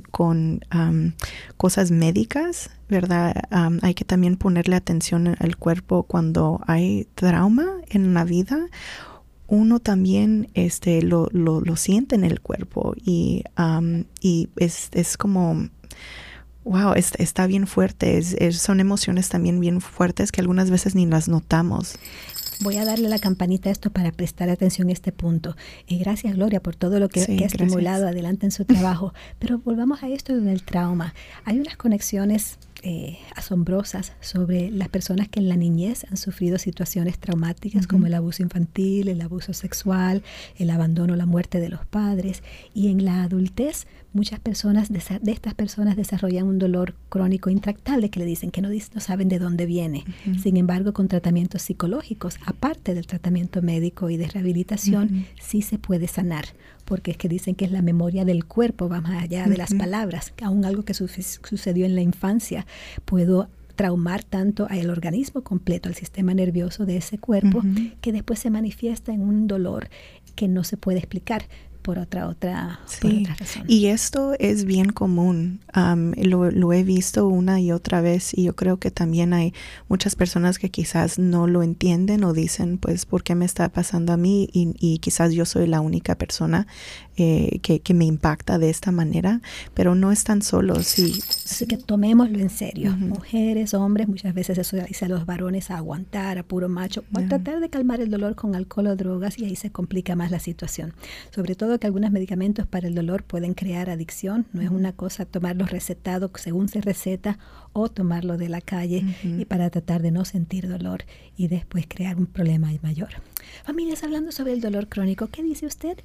cosas médicas, ¿verdad? Hay que también ponerle atención al cuerpo cuando hay trauma en la vida uno también lo siente en el cuerpo y es como, wow, está bien fuerte. Son emociones también bien fuertes que algunas veces ni las notamos. Voy a darle la campanita a esto para prestar atención a este punto. Y gracias, Gloria, por todo lo que ha estimulado adelante en su trabajo. Pero volvamos a esto del trauma. Hay unas conexiones asombrosas sobre las personas que en la niñez han sufrido situaciones traumáticas como el abuso infantil, el abuso sexual, el abandono, la muerte de los padres. Y en la adultez, muchas personas de estas personas desarrollan un dolor crónico intractable que le dicen que no saben de dónde viene. Sin embargo, con tratamientos psicológicos, aparte del tratamiento médico y de rehabilitación, sí se puede sanar. Porque es que dicen que es la memoria del cuerpo, va más allá de las palabras. Aún algo que sucedió en la infancia, puedo traumar tanto al organismo completo, al sistema nervioso de ese cuerpo, que después se manifiesta en un dolor que no se puede explicar por otra razón. Y esto es bien común. Lo he visto una y otra vez, y yo creo que también hay muchas personas que quizás no lo entienden o dicen, pues, ¿por qué me está pasando a mí? Y quizás yo soy la única persona que me impacta de esta manera, pero no están solos. Sí. Así que tomémoslo en serio. Mujeres, hombres, muchas veces eso dice a los varones a aguantar, a puro macho, o a tratar de calmar el dolor con alcohol o drogas, y ahí se complica más la situación. Sobre todo que algunos medicamentos para el dolor pueden crear adicción. No es una cosa tomarlo recetado según se receta o tomarlo de la calle y para tratar de no sentir dolor y después crear un problema mayor. Familias, hablando sobre el dolor crónico, ¿qué dice usted?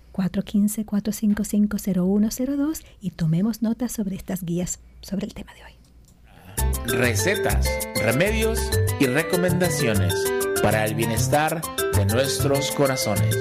415-455-0102 y tomemos nota sobre estas guías sobre el tema de hoy. Recetas, remedios y recomendaciones para el bienestar de nuestros corazones.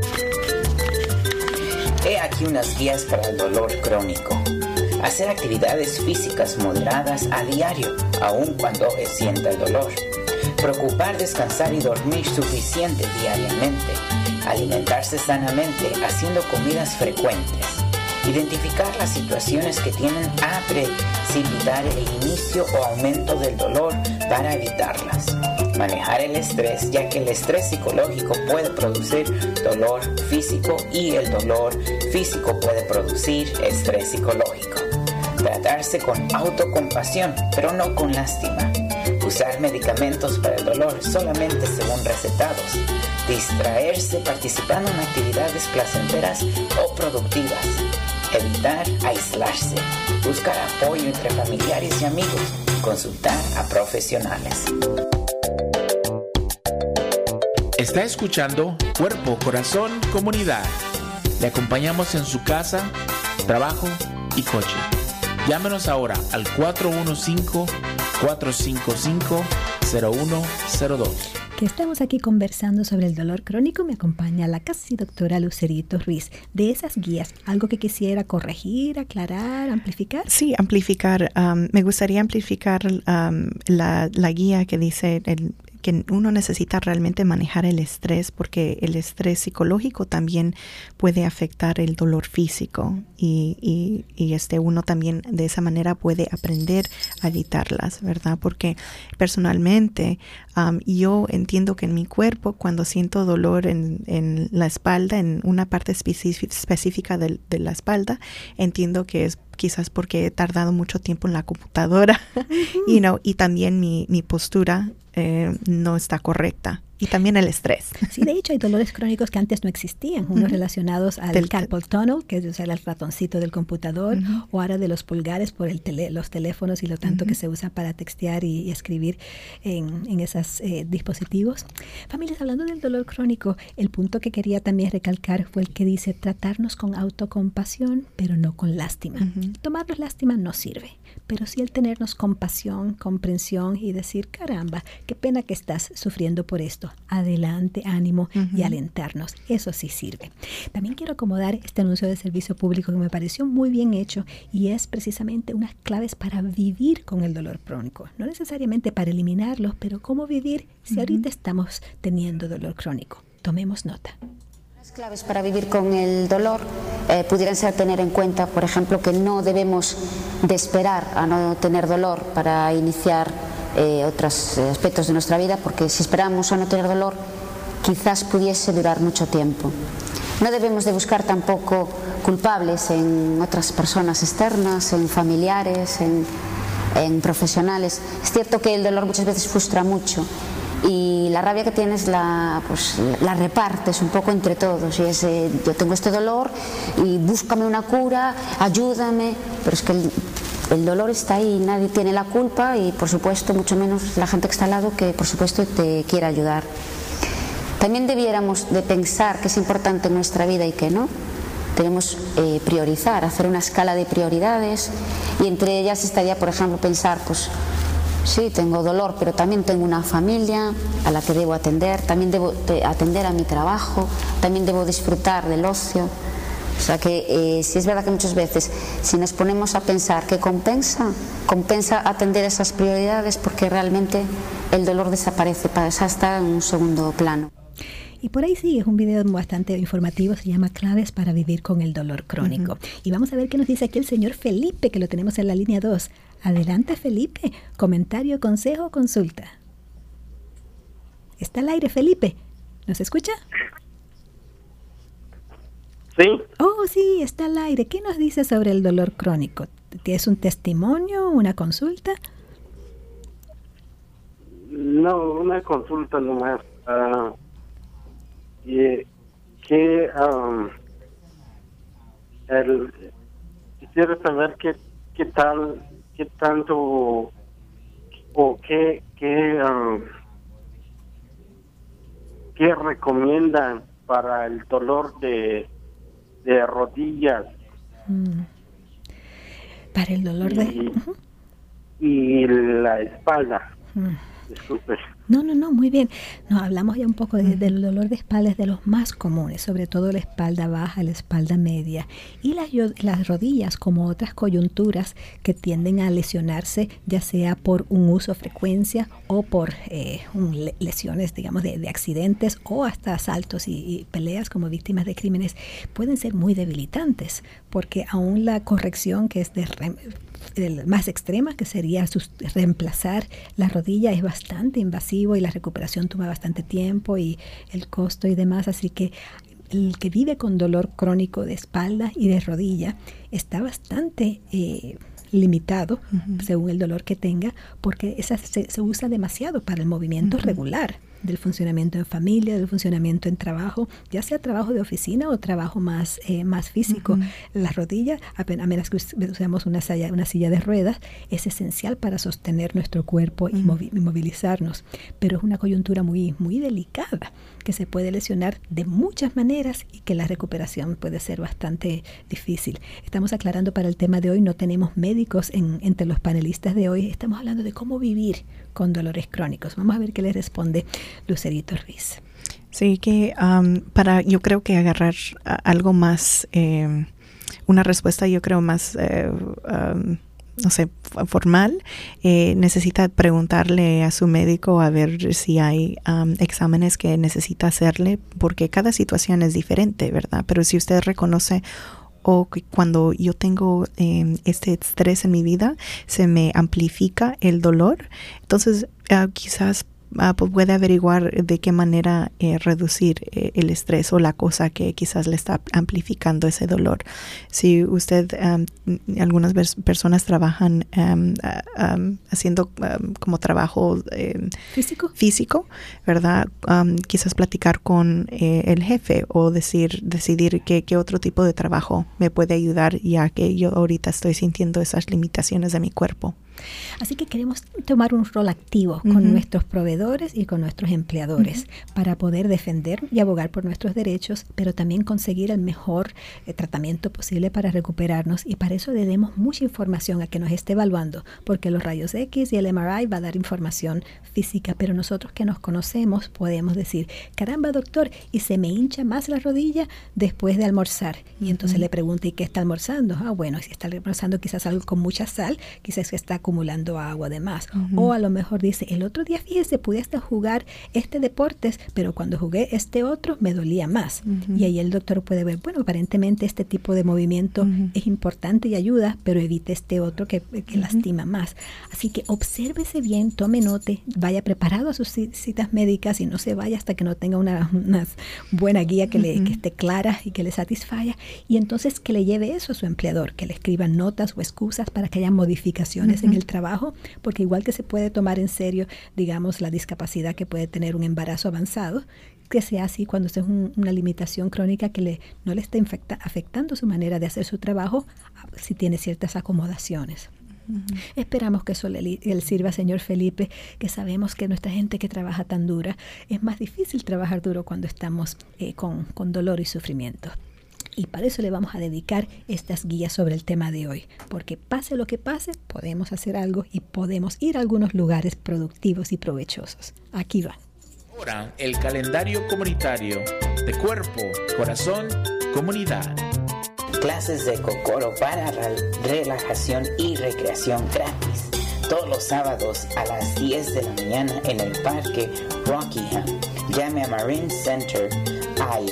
He aquí unas guías para el dolor crónico. Hacer actividades físicas moderadas a diario, aun cuando sienta el dolor. Procurar descansar y dormir suficiente diariamente. Alimentarse sanamente haciendo comidas frecuentes. Identificar las situaciones que tienden a precipitar el inicio o aumento del dolor para evitarlas. Manejar el estrés, ya que el estrés psicológico puede producir dolor físico y el dolor físico puede producir estrés psicológico. Tratarse con autocompasión, pero no con lástima. Usar medicamentos para el dolor solamente según recetados. Distraerse participando en actividades placenteras o productivas. Evitar aislarse. Buscar apoyo entre familiares y amigos. Consultar a profesionales. Está escuchando Cuerpo, Corazón, Comunidad. Le acompañamos en su casa, trabajo y coche. Llámenos ahora al 415-455-0102. Que estamos aquí conversando sobre el dolor crónico. Me acompaña la casi doctora Lucerito Ruiz. De esas guías, ¿algo que quisiera corregir, aclarar, amplificar? Sí, amplificar. Me gustaría amplificar la guía que dice que uno necesita realmente manejar el estrés, porque el estrés psicológico también puede afectar el dolor físico y uno también de esa manera puede aprender a evitarlas, ¿verdad? Porque personalmente yo entiendo que en mi cuerpo, cuando siento dolor en la espalda, en una parte específica de la espalda, entiendo que es quizás porque he tardado mucho tiempo en la computadora y también mi postura no está correcta. Y también el estrés. Sí, de hecho hay dolores crónicos que antes no existían, unos relacionados al carpal tunnel, que es el ratoncito del computador, o ahora de los pulgares por los teléfonos y lo tanto que se usa para textear y escribir en esos dispositivos. Familias, hablando del dolor crónico, el punto que quería también recalcar fue el que dice tratarnos con autocompasión, pero no con lástima. Tomarnos lástima no sirve, pero sí el tenernos compasión, comprensión y decir, caramba, qué pena que estás sufriendo por esto. Adelante, ánimo y alentarnos. Eso sí sirve. También quiero acomodar este anuncio de servicio público que me pareció muy bien hecho y es precisamente unas claves para vivir con el dolor crónico. No necesariamente para eliminarlo, pero cómo vivir si ahorita estamos teniendo dolor crónico. Tomemos nota. Las claves para vivir con el dolor pudieran ser tener en cuenta, por ejemplo, que no debemos de esperar a no tener dolor para iniciar otros aspectos de nuestra vida, porque si esperamos a no tener dolor, quizás pudiese durar mucho tiempo. No debemos de buscar tampoco culpables en otras personas externas, en familiares, en profesionales. Es cierto que el dolor muchas veces frustra mucho y la rabia que tienes la repartes un poco entre todos, y es yo tengo este dolor y búscame una cura, ayúdame, pero es que el dolor está ahí, nadie tiene la culpa y por supuesto mucho menos la gente que está al lado, que por supuesto te quiere ayudar. También debiéramos de pensar qué es importante en nuestra vida y qué no. Debemos priorizar, hacer una escala de prioridades, y entre ellas estaría, por ejemplo, pensar, pues sí, tengo dolor, pero también tengo una familia a la que debo atender, también debo atender a mi trabajo, también debo disfrutar del ocio. O sea que sí es verdad que muchas veces, si nos ponemos a pensar que compensa atender esas prioridades, porque realmente el dolor desaparece, pasa a estar en un segundo plano. Y por ahí sí, es un video bastante informativo, se llama Claves para vivir con el dolor crónico. Uh-huh. Y vamos a ver qué nos dice aquí el señor Felipe, que lo tenemos en la línea 2. Adelante, Felipe. Comentario, consejo, consulta. Está al aire, Felipe. ¿Nos escucha? Sí. Oh, sí, está al aire. ¿Qué nos dice sobre el dolor crónico? ¿Tienes un testimonio, una consulta? No, una consulta nomás. Quisiera saber qué tanto o qué recomiendan para el dolor de rodillas. Para el dolor y la espalda. Disculpe. No, muy bien. Nos hablamos ya un poco del dolor de espalda, es de los más comunes, sobre todo la espalda baja, la espalda media y las rodillas, como otras coyunturas que tienden a lesionarse, ya sea por un uso frecuencia o por lesiones, digamos, de accidentes o hasta asaltos y peleas como víctimas de crímenes, pueden ser muy debilitantes, porque aún la corrección, que es más extrema, que sería reemplazar la rodilla, es bastante invasivo y la recuperación toma bastante tiempo y el costo y demás, así que el que vive con dolor crónico de espalda y de rodilla está bastante limitado, según el dolor que tenga, porque esa se usa demasiado para el movimiento regular del funcionamiento en familia, del funcionamiento en trabajo, ya sea trabajo de oficina o trabajo más físico. La rodilla, a menos que usemos una silla de ruedas, es esencial para sostener nuestro cuerpo y movilizarnos, pero es una coyuntura muy, muy delicada, que se puede lesionar de muchas maneras y que la recuperación puede ser bastante difícil. Estamos aclarando para el tema de hoy, no tenemos médicos entre los panelistas de hoy, estamos hablando de cómo vivir con dolores crónicos. Vamos a ver qué le responde Lucerito Ruiz. Sí, que yo creo que agarrar algo más, una respuesta yo creo más, no sé, formal, necesita preguntarle a su médico a ver si hay exámenes que necesita hacerle, porque cada situación es diferente, ¿verdad? Pero si usted reconoce o cuando yo tengo este estrés en mi vida, se me amplifica el dolor, entonces quizás puede averiguar de qué manera reducir el estrés o la cosa que quizás le está amplificando ese dolor. Si usted, algunas personas trabajan haciendo como trabajo físico, ¿verdad? Quizás platicar con el jefe o decidir qué otro tipo de trabajo me puede ayudar, ya que yo ahorita estoy sintiendo esas limitaciones de mi cuerpo. Así que queremos tomar un rol activo con nuestros proveedores y con nuestros empleadores para poder defender y abogar por nuestros derechos, pero también conseguir el mejor tratamiento posible para recuperarnos, y para eso le demos mucha información a que nos esté evaluando, porque los rayos X y el MRI va a dar información física, pero nosotros que nos conocemos podemos decir, caramba doctor, y se me hincha más la rodilla después de almorzar, y entonces le pregunto, ¿y qué está almorzando? Bueno, si está almorzando quizás algo con mucha sal, quizás está acumulando agua de más. O a lo mejor dice, el otro día, fíjese, pude hasta jugar este deportes, pero cuando jugué este otro me dolía más. Y ahí el doctor puede ver, bueno, aparentemente este tipo de movimiento es importante y ayuda, pero evite este otro que lastima más. Así que obsérvese bien, tome nota, vaya preparado a sus citas médicas y no se vaya hasta que no tenga una buena guía que esté clara y que le satisfaga. Y entonces que le lleve eso a su empleador, que le escriban notas o excusas para que haya modificaciones en el trabajo, porque igual que se puede tomar en serio, digamos, la discapacidad que puede tener un embarazo avanzado, que sea así cuando es una limitación crónica que no le está afectando su manera de hacer su trabajo, si tiene ciertas acomodaciones. Esperamos que eso le sirva, señor Felipe, que sabemos que nuestra gente que trabaja tan dura, es más difícil trabajar duro cuando estamos con dolor y sufrimiento. Y para eso le vamos a dedicar estas guías sobre el tema de hoy, porque pase lo que pase, podemos hacer algo y podemos ir a algunos lugares productivos y provechosos. Aquí va. Ahora, el calendario comunitario de Cuerpo, Corazón, Comunidad. Clases de Kokoro para relajación y recreación gratis. Todos los sábados a las 10 de la mañana en el Parque Rockingham. Llame a Marine Center al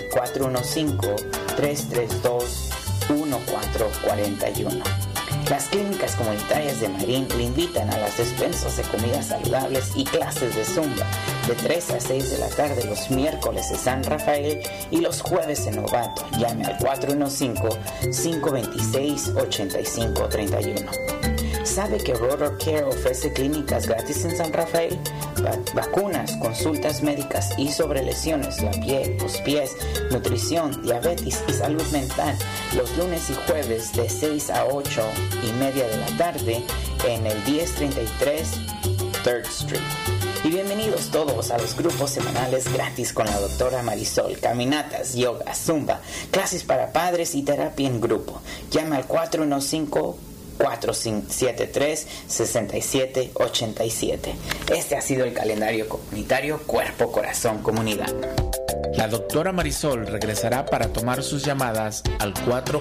415-332-1441. Las clínicas comunitarias de Marín le invitan a las despensas de comidas saludables y clases de Zumba de 3 a 6 de la tarde los miércoles en San Rafael y los jueves en Novato. Llame al 415-526-8531. ¿Sabe que Rotor Care ofrece clínicas gratis en San Rafael? Vacunas, consultas médicas y sobre lesiones, la piel, los pies, nutrición, diabetes y salud mental, los lunes y jueves de 6 a 8:30 de la tarde en el 1033 3rd Street. Y bienvenidos todos a los grupos semanales gratis con la doctora Marisol, caminatas, yoga, zumba, clases para padres y terapia en grupo. Llame al 415-473-6787. Este ha sido el calendario comunitario Cuerpo, Corazón, Comunidad. La doctora Marisol regresará para tomar sus llamadas al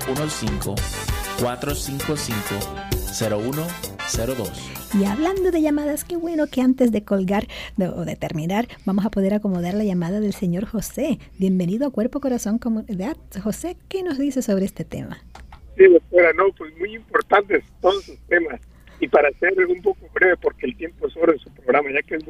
415-455-0102. Y hablando de llamadas, qué bueno que antes de colgar o de terminar, vamos a poder acomodar la llamada del señor José. Bienvenido a Cuerpo, Corazón, Comunidad. José, ¿qué nos dice sobre este tema? Sí, doctora, pues muy importantes todos sus temas. Y para ser un poco breve, porque el tiempo es oro en su programa, ya que es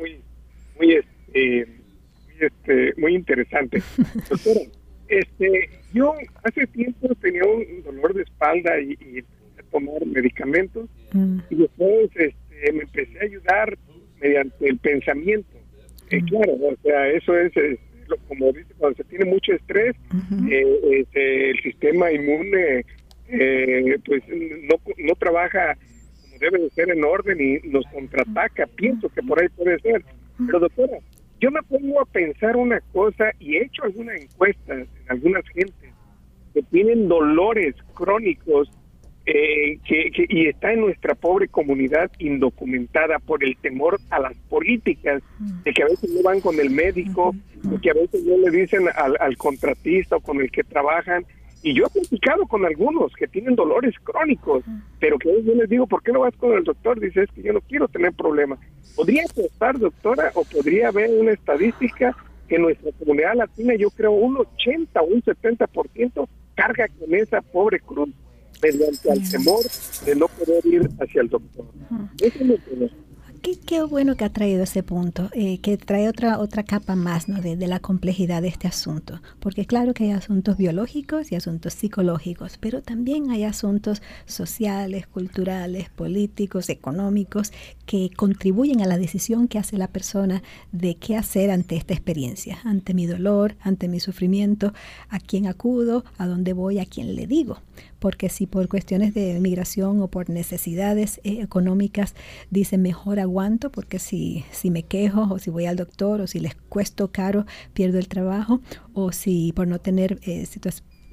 muy interesante. Doctora, yo hace tiempo tenía un dolor de espalda y empecé a tomar medicamentos y después me empecé a ayudar mediante el pensamiento. Claro, o sea, eso es como dice, cuando se tiene mucho estrés, el sistema inmune pues no trabaja como debe de ser en orden y nos contraataca. Pienso que por ahí puede ser. Pero doctora, yo me pongo a pensar una cosa y he hecho algunas encuestas en algunas gentes que tienen dolores crónicos y está en nuestra pobre comunidad indocumentada por el temor a las políticas, de que a veces no van con el médico, de que a veces no le dicen al contratista o con el que trabajan. Y yo he platicado con algunos que tienen dolores crónicos, pero que yo les digo, ¿por qué no vas con el doctor? Dice, es que yo no quiero tener problemas. ¿Podría estar, doctora, o podría haber una estadística que nuestra comunidad latina, yo creo, un 80 o un 70% carga con esa pobre cruz mediante el temor de no poder ir hacia el doctor? Eso es lo que Qué bueno que ha traído ese punto, que trae otra capa más, ¿no? de la complejidad de este asunto. Porque claro que hay asuntos biológicos y asuntos psicológicos, pero también hay asuntos sociales, culturales, políticos, económicos, que contribuyen a la decisión que hace la persona de qué hacer ante esta experiencia, ante mi dolor, ante mi sufrimiento, a quién acudo, a dónde voy, a quién le digo. Porque si por cuestiones de migración o por necesidades económicas dicen mejor aguanto, porque si me quejo o si voy al doctor o si les cuesto caro pierdo el trabajo, o si por no tener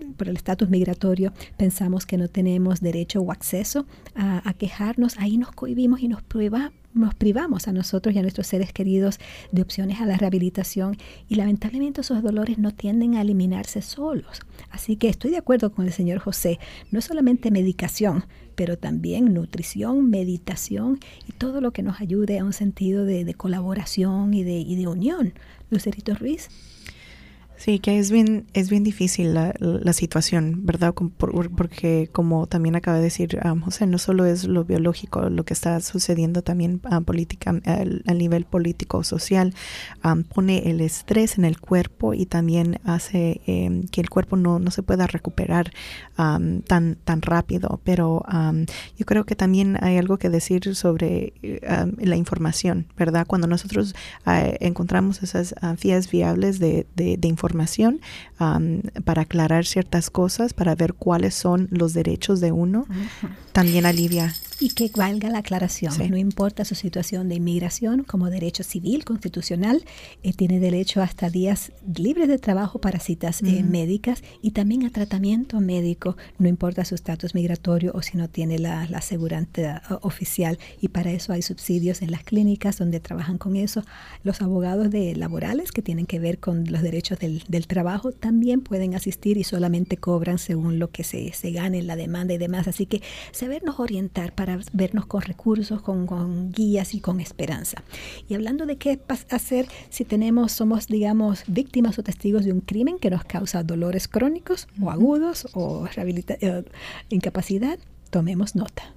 por el estatus migratorio, pensamos que no tenemos derecho o acceso a quejarnos, ahí nos cohibimos y nos privamos a nosotros y a nuestros seres queridos de opciones a la rehabilitación, y lamentablemente esos dolores no tienden a eliminarse solos. Así que estoy de acuerdo con el señor José, no es solamente medicación, pero también nutrición, meditación y todo lo que nos ayude a un sentido de colaboración y de unión. Lucerito Ruiz. Sí, que es bien difícil la situación, ¿verdad? Porque como también acaba de decir José, no solo es lo biológico, lo que está sucediendo también al nivel político social, pone el estrés en el cuerpo y también hace que el cuerpo no se pueda recuperar tan rápido. Pero yo creo que también hay algo que decir sobre la información, ¿verdad? Cuando nosotros encontramos esas vías viables de información, para aclarar ciertas cosas, para ver cuáles son los derechos de uno, también alivia. Y que valga la aclaración, no importa su situación de inmigración, como derecho civil, constitucional, tiene derecho hasta días libres de trabajo para citas médicas y también a tratamiento médico, no importa su estatus migratorio o si no tiene la aseguranza oficial, y para eso hay subsidios en las clínicas donde trabajan con eso. Los abogados laborales que tienen que ver con los derechos del trabajo también pueden asistir y solamente cobran según lo que se gane en la demanda y demás, así que sabernos orientar para vernos con recursos, con guías y con esperanza. Y hablando de qué hacer si somos, digamos, víctimas o testigos de un crimen que nos causa dolores crónicos o agudos o incapacidad, tomemos nota.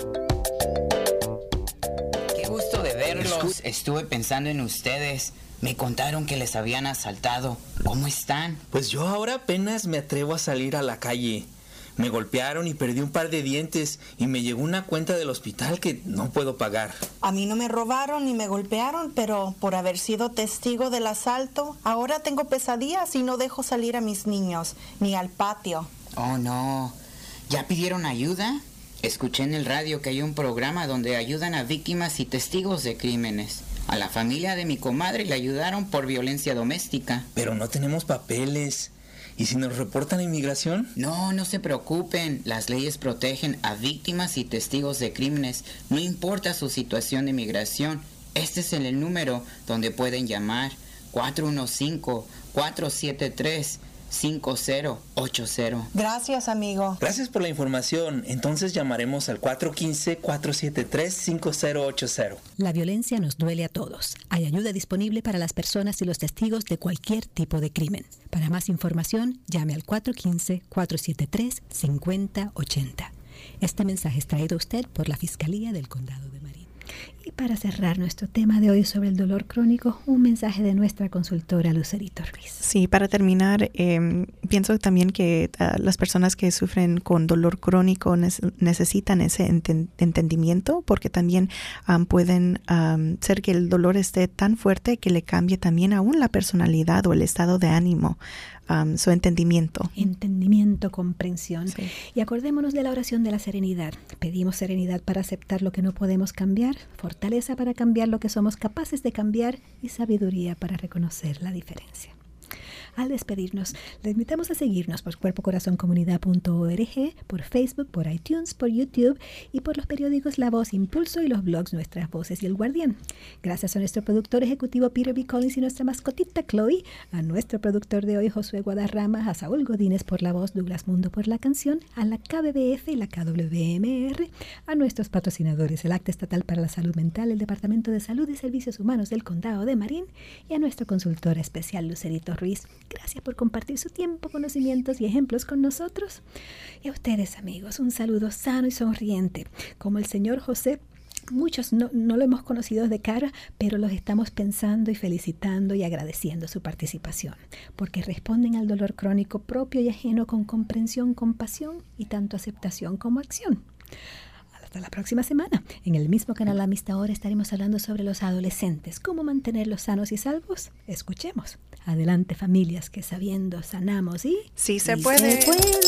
Qué gusto de verlos. Estuve pensando en ustedes. Me contaron que les habían asaltado. ¿Cómo están? Pues yo ahora apenas me atrevo a salir a la calle. Me golpearon y perdí un par de dientes y me llegó una cuenta del hospital que no puedo pagar. A mí no me robaron ni me golpearon, pero por haber sido testigo del asalto, ahora tengo pesadillas y no dejo salir a mis niños, ni al patio. Oh, no. ¿Ya pidieron ayuda? Escuché en el radio que hay un programa donde ayudan a víctimas y testigos de crímenes. A la familia de mi comadre le ayudaron por violencia doméstica. Pero no tenemos papeles. ¿Y si nos reportan a inmigración? No se preocupen. Las leyes protegen a víctimas y testigos de crímenes. No importa su situación de inmigración. Este es el número donde pueden llamar. 415-473-5080. Gracias, amigo. Gracias por la información. Entonces llamaremos al 415-473-5080. La violencia nos duele a todos. Hay ayuda disponible para las personas y los testigos de cualquier tipo de crimen. Para más información, llame al 415-473-5080. Este mensaje es traído a usted por la Fiscalía del Condado de Marin. Y para cerrar nuestro tema de hoy sobre el dolor crónico, un mensaje de nuestra consultora Lucerito Ruiz. Sí, para terminar, pienso también que las personas que sufren con dolor crónico necesitan ese entendimiento, porque también pueden ser que el dolor esté tan fuerte que le cambie también aún la personalidad o el estado de ánimo. Su entendimiento. Entendimiento, comprensión. Sí. Y acordémonos de la oración de la serenidad. Pedimos serenidad para aceptar lo que no podemos cambiar, fortaleza para cambiar lo que somos capaces de cambiar y sabiduría para reconocer la diferencia. Al despedirnos, les invitamos a seguirnos por cuerpocorazoncomunidad.org, por Facebook, por iTunes, por YouTube y por los periódicos La Voz, Impulso y los blogs Nuestras Voces y El Guardián. Gracias a nuestro productor ejecutivo Peter B. Collins y nuestra mascotita Chloe, a nuestro productor de hoy Josué Guadarrama, a Saúl Godínez por la voz, Douglas Mundo por la canción, a la KBBF y la KWMR, a nuestros patrocinadores, el Acta Estatal para la Salud Mental, el Departamento de Salud y Servicios Humanos del Condado de Marin y a nuestro consultor especial Lucerito Ruiz. Gracias por compartir su tiempo, conocimientos y ejemplos con nosotros. Y a ustedes, amigos, un saludo sano y sonriente. Como el señor José, muchos no lo hemos conocido de cara, pero los estamos pensando y felicitando y agradeciendo su participación, porque responden al dolor crónico propio y ajeno con comprensión, compasión y tanto aceptación como acción. Hasta la próxima semana. En el mismo canal Amistad Ahora estaremos hablando sobre los adolescentes, cómo mantenerlos sanos y salvos. Escuchemos. Adelante, familias, que sabiendo sanamos y... Sí se puede.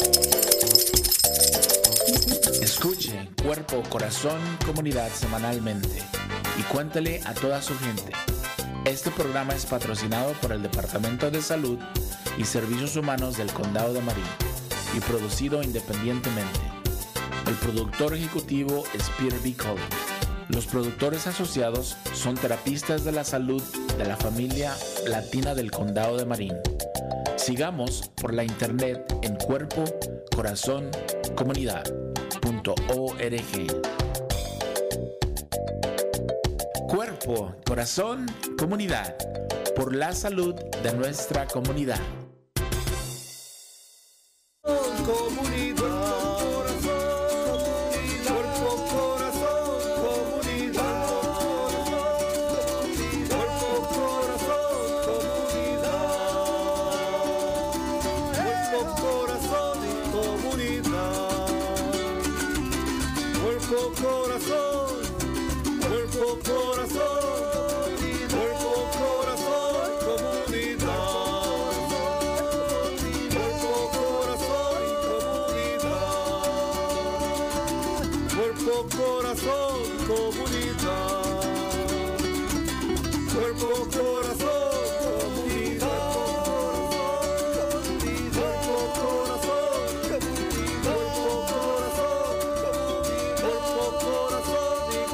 Escuche Cuerpo, Corazón, Comunidad semanalmente y cuéntale a toda su gente. Este programa es patrocinado por el Departamento de Salud y Servicios Humanos del Condado de Marin. y producido independientemente. El productor ejecutivo es Peter B. Collins. Los productores asociados son terapistas de la salud de la familia latina del Condado de Marin. Sigamos por la internet en Cuerpo, Corazón, Comunidad.org. Cuerpo, Corazón, Comunidad, por la salud de nuestra comunidad.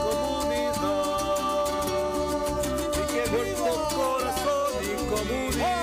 Corazón y comunidad.